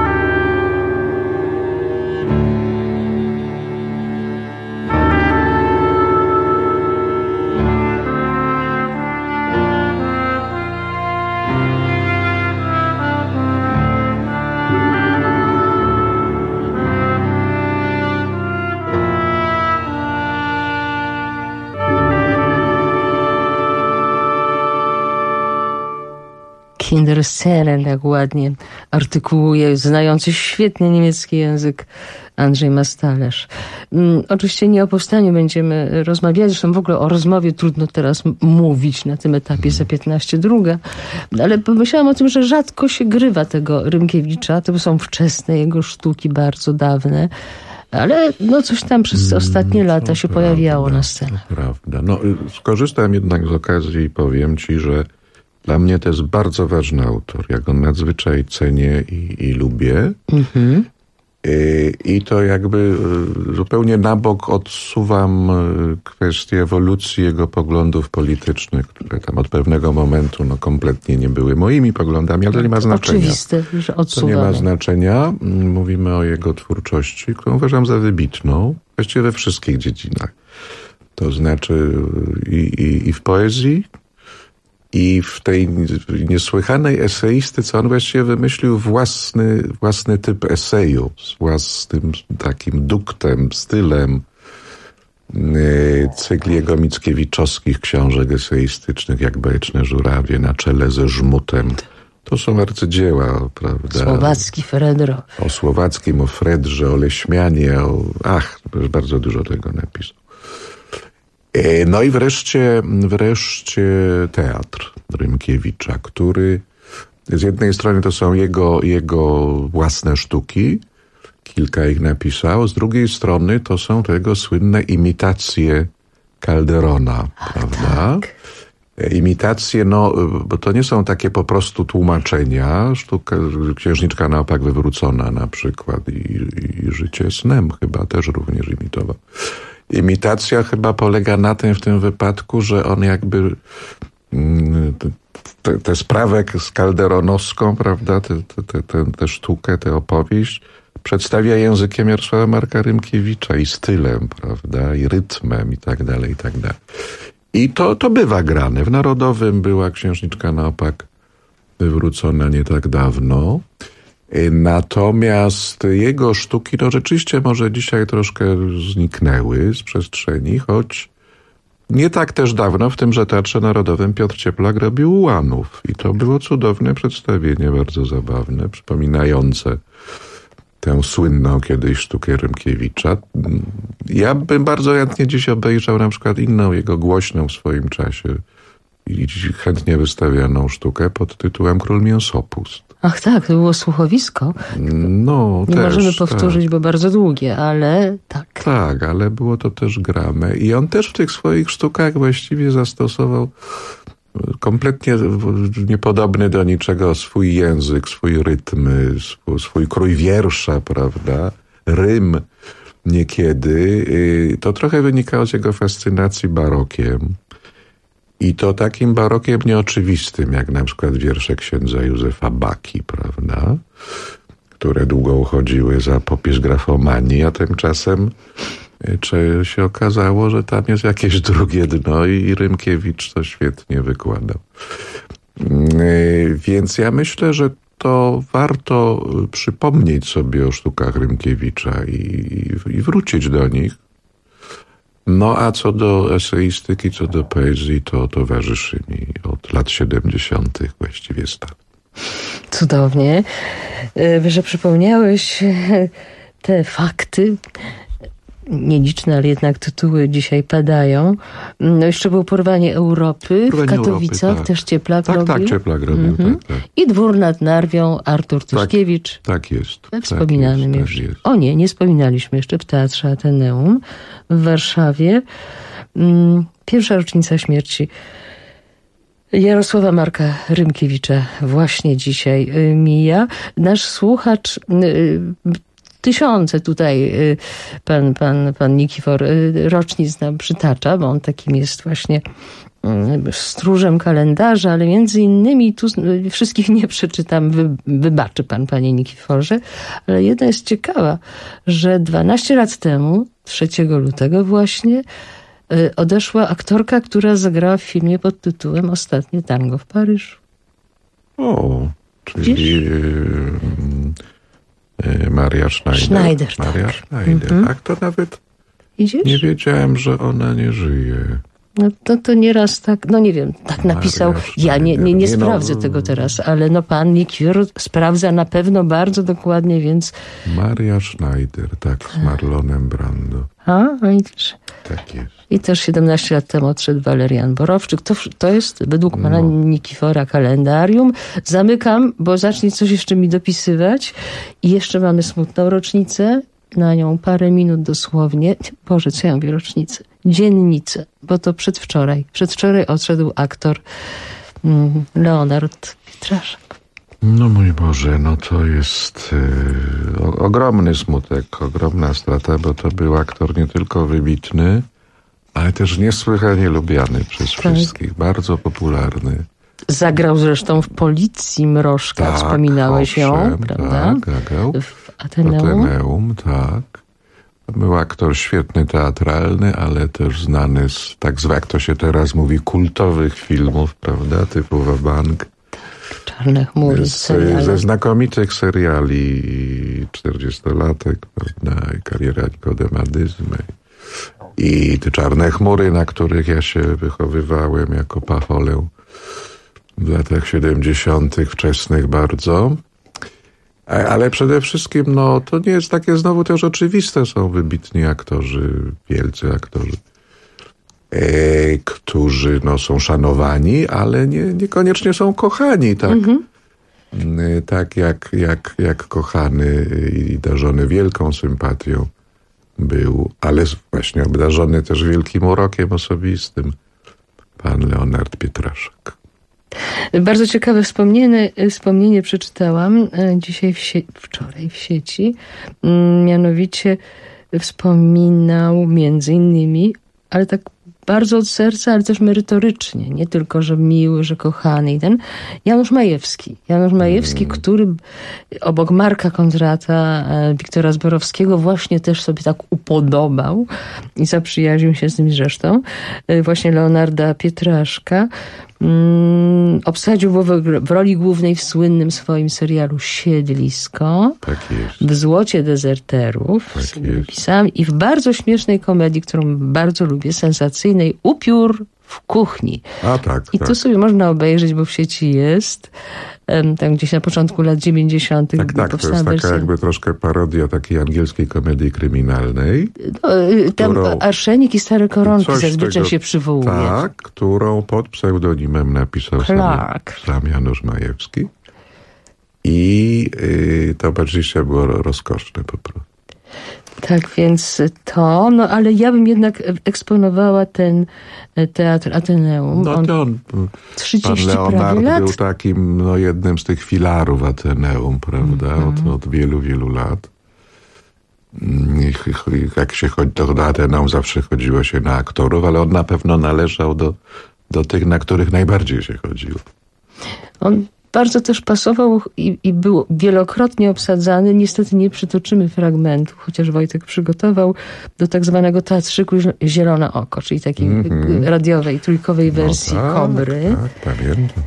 Speaker 2: Kinderszenen, jak ładnie artykułuje znający świetnie niemiecki język Andrzej Mastalerz. Oczywiście nie o powstaniu będziemy rozmawiać, zresztą w ogóle o rozmowie trudno teraz mówić na tym etapie za 15:02, ale pomyślałam o tym, że rzadko się grywa tego Rymkiewicza, to są wczesne jego sztuki, bardzo dawne, ale no coś tam przez ostatnie lata się pojawiało na scenach.
Speaker 1: To prawda. No, skorzystam jednak z okazji i powiem ci, że dla mnie to jest bardzo ważny autor. Ja go nadzwyczaj cenię i lubię. I to jakby zupełnie na bok odsuwam kwestię ewolucji jego poglądów politycznych, które tam od pewnego momentu kompletnie nie były moimi poglądami, ale to nie ma znaczenia.
Speaker 2: Oczywiste, że odsuwamy.
Speaker 1: To nie ma znaczenia. Mówimy o jego twórczości, którą uważam za wybitną, właściwie we wszystkich dziedzinach. To znaczy i w poezji, i w tej niesłychanej eseistyce on właściwie wymyślił własny typ eseju z własnym takim duktem, stylem. Cykl jego mickiewiczowskich książek eseistycznych, jak Bajeczne żurawie, Na czele ze żmutem. To są arcydzieła, prawda?
Speaker 2: Słowacki Fredro.
Speaker 1: O Słowackim, o Fredrze, o Leśmianie, bardzo dużo tego napisał. No i wreszcie teatr Rymkiewicza, który z jednej strony to są jego własne sztuki, kilka ich napisał, z drugiej strony to są to jego słynne imitacje Calderona, prawda? Tak. Imitacje, bo to nie są takie po prostu tłumaczenia. Księżniczka na opak wywrócona na przykład i Życie snem chyba też również imitował. Imitacja chyba polega na tym w tym wypadku, że on jakby tę sprawę skalderonowską, prawda, tę sztukę, tę opowieść przedstawia językiem Jarosława Marka Rymkiewicza i stylem, prawda, i rytmem i tak dalej, i tak dalej. I to bywa grane. W Narodowym była Księżniczka na opak wywrócona nie tak dawno. Natomiast jego sztuki rzeczywiście może dzisiaj troszkę zniknęły z przestrzeni, choć nie tak też dawno w tymże Teatrze Narodowym Piotr Cieplak robił Ułanów. I to było cudowne przedstawienie, bardzo zabawne, przypominające tę słynną kiedyś sztukę Rymkiewicza. Ja bym bardzo chętnie dziś obejrzał na przykład inną jego głośną w swoim czasie i chętnie wystawianą sztukę pod tytułem Król Mięsopust.
Speaker 2: Ach tak, to było słuchowisko.
Speaker 1: No,
Speaker 2: nie możemy powtórzyć, bo bardzo długie, ale tak.
Speaker 1: Tak, ale było to też grane. I on też w tych swoich sztukach właściwie zastosował kompletnie niepodobny do niczego swój język, swój rytm, swój krój wiersza, prawda? Rym niekiedy. To trochę wynikało z jego fascynacji barokiem. I to takim barokiem nieoczywistym, jak na przykład wiersze księdza Józefa Baki, prawda? Które długo uchodziły za popis grafomanii, a tymczasem się okazało, że tam jest jakieś drugie dno i Rymkiewicz to świetnie wykładał. Więc ja myślę, że to warto przypomnieć sobie o sztukach Rymkiewicza i wrócić do nich. No a co do eseistyki, co do poezji, to towarzyszy mi od lat 70. właściwie stale.
Speaker 2: Cudownie, że przypomniałeś te fakty. Nieliczne, ale jednak tytuły dzisiaj padają. No jeszcze było Porwanie Europy w Katowicach, tak. Też Cieplak robił. Tak,
Speaker 1: Cieplak robił, tak.
Speaker 2: I Dwór nad Narwią, Artur Tyszkiewicz.
Speaker 1: Tak jest.
Speaker 2: We wspominanym już. Tak jest. O nie wspominaliśmy jeszcze w Teatrze Ateneum w Warszawie. Pierwsza rocznica śmierci Jarosława Marka Rymkiewicza właśnie dzisiaj mija. Nasz słuchacz tysiące tutaj pan Nikifor rocznic nam przytacza, bo on takim jest właśnie stróżem kalendarza, ale między innymi tu wszystkich nie przeczytam, wybaczy pan, panie Nikiforze, ale jedna jest ciekawa, że 12 lat temu, 3 lutego właśnie, odeszła aktorka, która zagrała w filmie pod tytułem Ostatnie tango w Paryżu.
Speaker 1: O, czyli Maria Schneider. Maria
Speaker 2: tak.
Speaker 1: Schneider. Tak, to nawet
Speaker 2: Widzisz?
Speaker 1: nie wiedziałem, że ona nie żyje.
Speaker 2: No to nieraz tak, no nie wiem, tak napisał. Ja nie sprawdzę tego teraz, ale no pan Nikifor sprawdza na pewno bardzo dokładnie, więc...
Speaker 1: Maria Schneider, tak, z Marlonem Brando.
Speaker 2: Widzisz.
Speaker 1: Tak jest.
Speaker 2: I też 17 lat temu odszedł Walerian Borowczyk. To jest według pana Nikifora kalendarium. Zamykam, bo zacznie coś jeszcze mi dopisywać. I jeszcze mamy smutną rocznicę. Na nią parę minut dosłownie. Boże, co ja mówię rocznicę? Dziennicę, bo to przedwczoraj. Przedwczoraj odszedł aktor Leonard Pietraszek.
Speaker 1: No mój Boże, no to jest ogromny smutek, ogromna strata, bo to był aktor nie tylko wybitny, ale też niesłychanie lubiany przez wszystkich, bardzo popularny.
Speaker 2: Zagrał zresztą w Policji Mrożka,
Speaker 1: tak,
Speaker 2: wspominałeś ją, prawda?
Speaker 1: Tak, zagrał.
Speaker 2: W Ateneum,
Speaker 1: tak. Był aktor świetny, teatralny, ale też znany z, tak jak to się teraz mówi, kultowych filmów, prawda, typu Wabank.
Speaker 2: Czarne chmury,
Speaker 1: ze znakomitych seriali 40-latek, prawda, i Kariera Nikodema Dyzmy. I te Czarne chmury, na których ja się wychowywałem jako pacholę w latach 70. wczesnych bardzo. Ale przede wszystkim, no, to nie jest takie znowu też oczywiste. Są wybitni aktorzy, wielcy aktorzy, którzy no, są szanowani, ale niekoniecznie są kochani, tak? Tak jak kochany i darzony wielką sympatią był, ale właśnie obdarzony też wielkim urokiem osobistym, pan Leonard Pietraszek.
Speaker 2: Bardzo ciekawe wspomnienie przeczytałam dzisiaj wczoraj w sieci. Mianowicie wspominał między innymi, ale tak bardzo od serca, ale też merytorycznie. Nie tylko, że miły, że kochany i ten. Janusz Majewski. Który obok Marka Kondrata, Wiktora Zborowskiego właśnie też sobie tak upodobał i zaprzyjaźnił się z nim zresztą. Właśnie Leonarda Pietraszka. Obsadził w roli głównej w słynnym swoim serialu Siedlisko,
Speaker 1: tak jest.
Speaker 2: w Złocie dezerterów,
Speaker 1: tak
Speaker 2: pisałam, i w bardzo śmiesznej komedii, którą bardzo lubię, sensacyjnej, Upiór w kuchni. I to sobie można obejrzeć, bo w sieci jest. Tam gdzieś na początku lat 90.
Speaker 1: Tak, to jest taka jakby troszkę parodia takiej angielskiej komedii kryminalnej.
Speaker 2: Tam Arszenik i Stare Koronki zazwyczaj się przywołuje.
Speaker 1: Tak, którą pod pseudonimem napisał sam Janusz Majewski. I to oczywiście było rozkoszne po prostu.
Speaker 2: Tak, więc to, no ale ja bym jednak eksponowała ten teatr Ateneum.
Speaker 1: No to on
Speaker 2: 30
Speaker 1: pan Leonard
Speaker 2: lat.
Speaker 1: był takim, no jednym z tych filarów Ateneum, prawda, od wielu, wielu lat. Jak się chodzi, to do Ateneum zawsze chodziło się na aktorów, ale on na pewno należał do tych, na których najbardziej się chodziło. On
Speaker 2: bardzo też pasował i był wielokrotnie obsadzany. Niestety nie przytoczymy fragmentu, chociaż Wojtek przygotował, do tak zwanego teatrzyku Zielone Oko, czyli takiej radiowej, trójkowej wersji Kobry.
Speaker 1: Tak, pamiętam.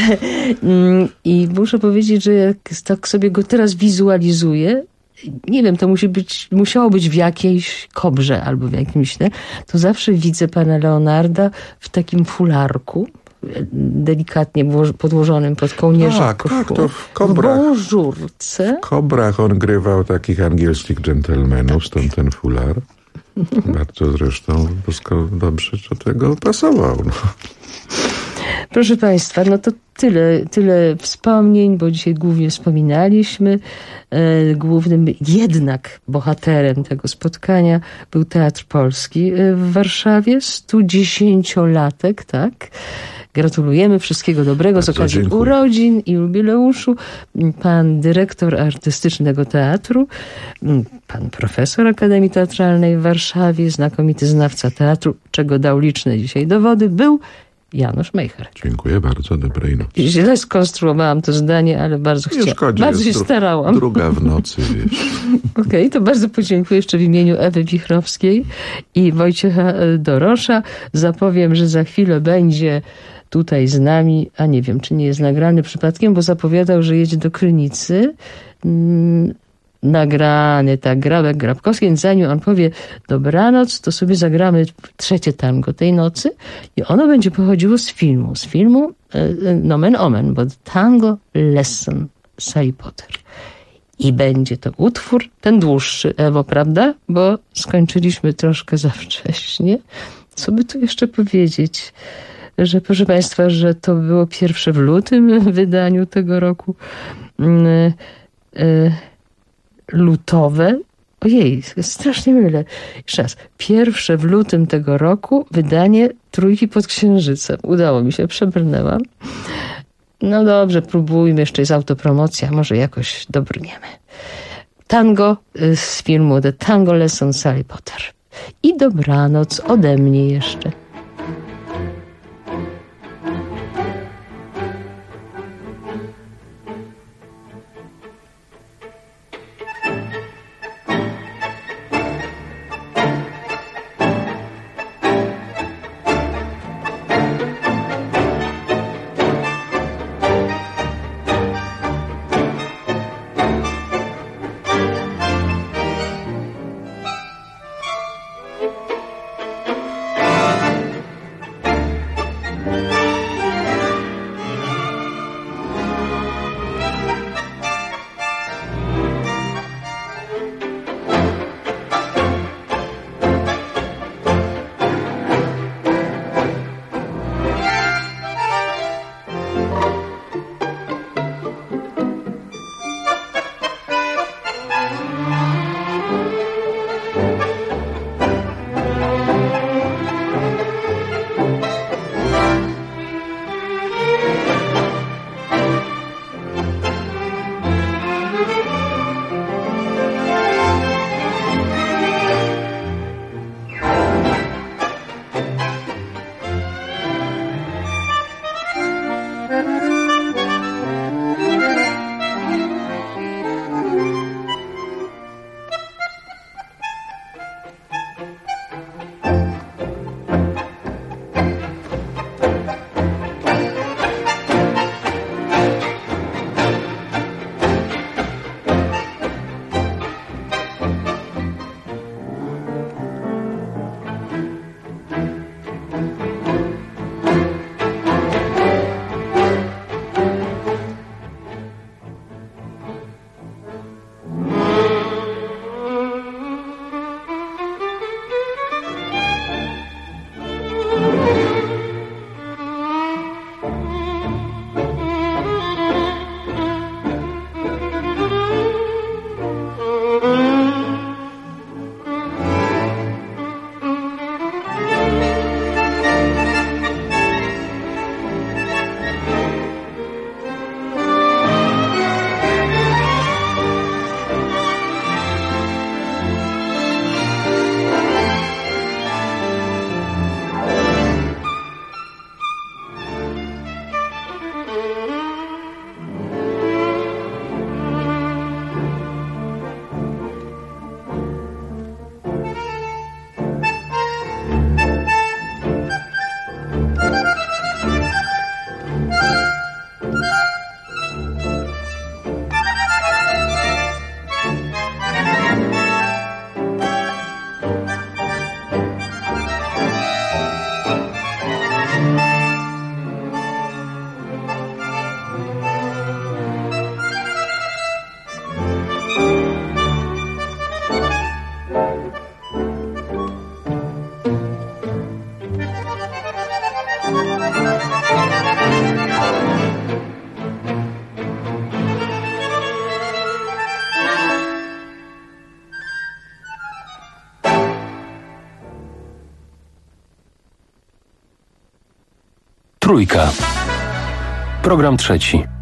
Speaker 2: I muszę powiedzieć, że jak tak sobie go teraz wizualizuję, nie wiem, to musiało być w jakiejś Kobrze albo w jakimś, to zawsze widzę pana Leonarda w takim fularku, delikatnie podłożonym pod kołnierza koszulu.
Speaker 1: To w Kobrach.
Speaker 2: W bonżurce.
Speaker 1: W Kobrach on grywał takich angielskich dżentelmenów, stąd ten fular. Bardzo zresztą dobrze do tego pasował. No.
Speaker 2: Proszę państwa, no to tyle wspomnień, bo dzisiaj głównie wspominaliśmy. Głównym jednak bohaterem tego spotkania był Teatr Polski w Warszawie. 110-latek, tak? Gratulujemy wszystkiego dobrego z okazji urodzin i jubileuszu. Pan dyrektor artystycznego teatru, pan profesor Akademii Teatralnej w Warszawie, znakomity znawca teatru, czego dał liczne dzisiaj dowody, był Janusz Mejcher.
Speaker 1: Dziękuję bardzo, dobrej nocy.
Speaker 2: Źle skonstruowałam to zdanie, ale bardzo chciałam. Bardzo się starałam.
Speaker 1: Druga w nocy, wiesz.
Speaker 2: Okej, to bardzo podziękuję jeszcze w imieniu Ewy Wichrowskiej i Wojciecha Dorosza. Zapowiem, że za chwilę będzie tutaj z nami, a nie wiem, czy nie jest nagrany przypadkiem, bo zapowiadał, że jedzie do Krynicy. Nagrany, tak, Grabek Grabkowski, więc zanim on powie dobranoc, to sobie zagramy trzecie tango tej nocy i ono będzie pochodziło z filmu nomen omen, bo Tango Lesson Sally Potter. I będzie to utwór, ten dłuższy, Ewo, prawda? Bo skończyliśmy troszkę za wcześnie. Co by tu jeszcze powiedzieć? Że, proszę Państwa, że to było pierwsze w lutym wydaniu tego roku. Lutowe. Ojej, strasznie mylę. Jeszcze raz. Pierwsze w lutym tego roku wydanie Trójki pod Księżycem. Udało mi się, przebrnęłam. No dobrze, próbujmy, jeszcze jest autopromocja, może jakoś dobrniemy. Tango z filmu The Tango Lesson Sally Potter. I dobranoc ode mnie jeszcze.
Speaker 6: Trójka. Program trzeci.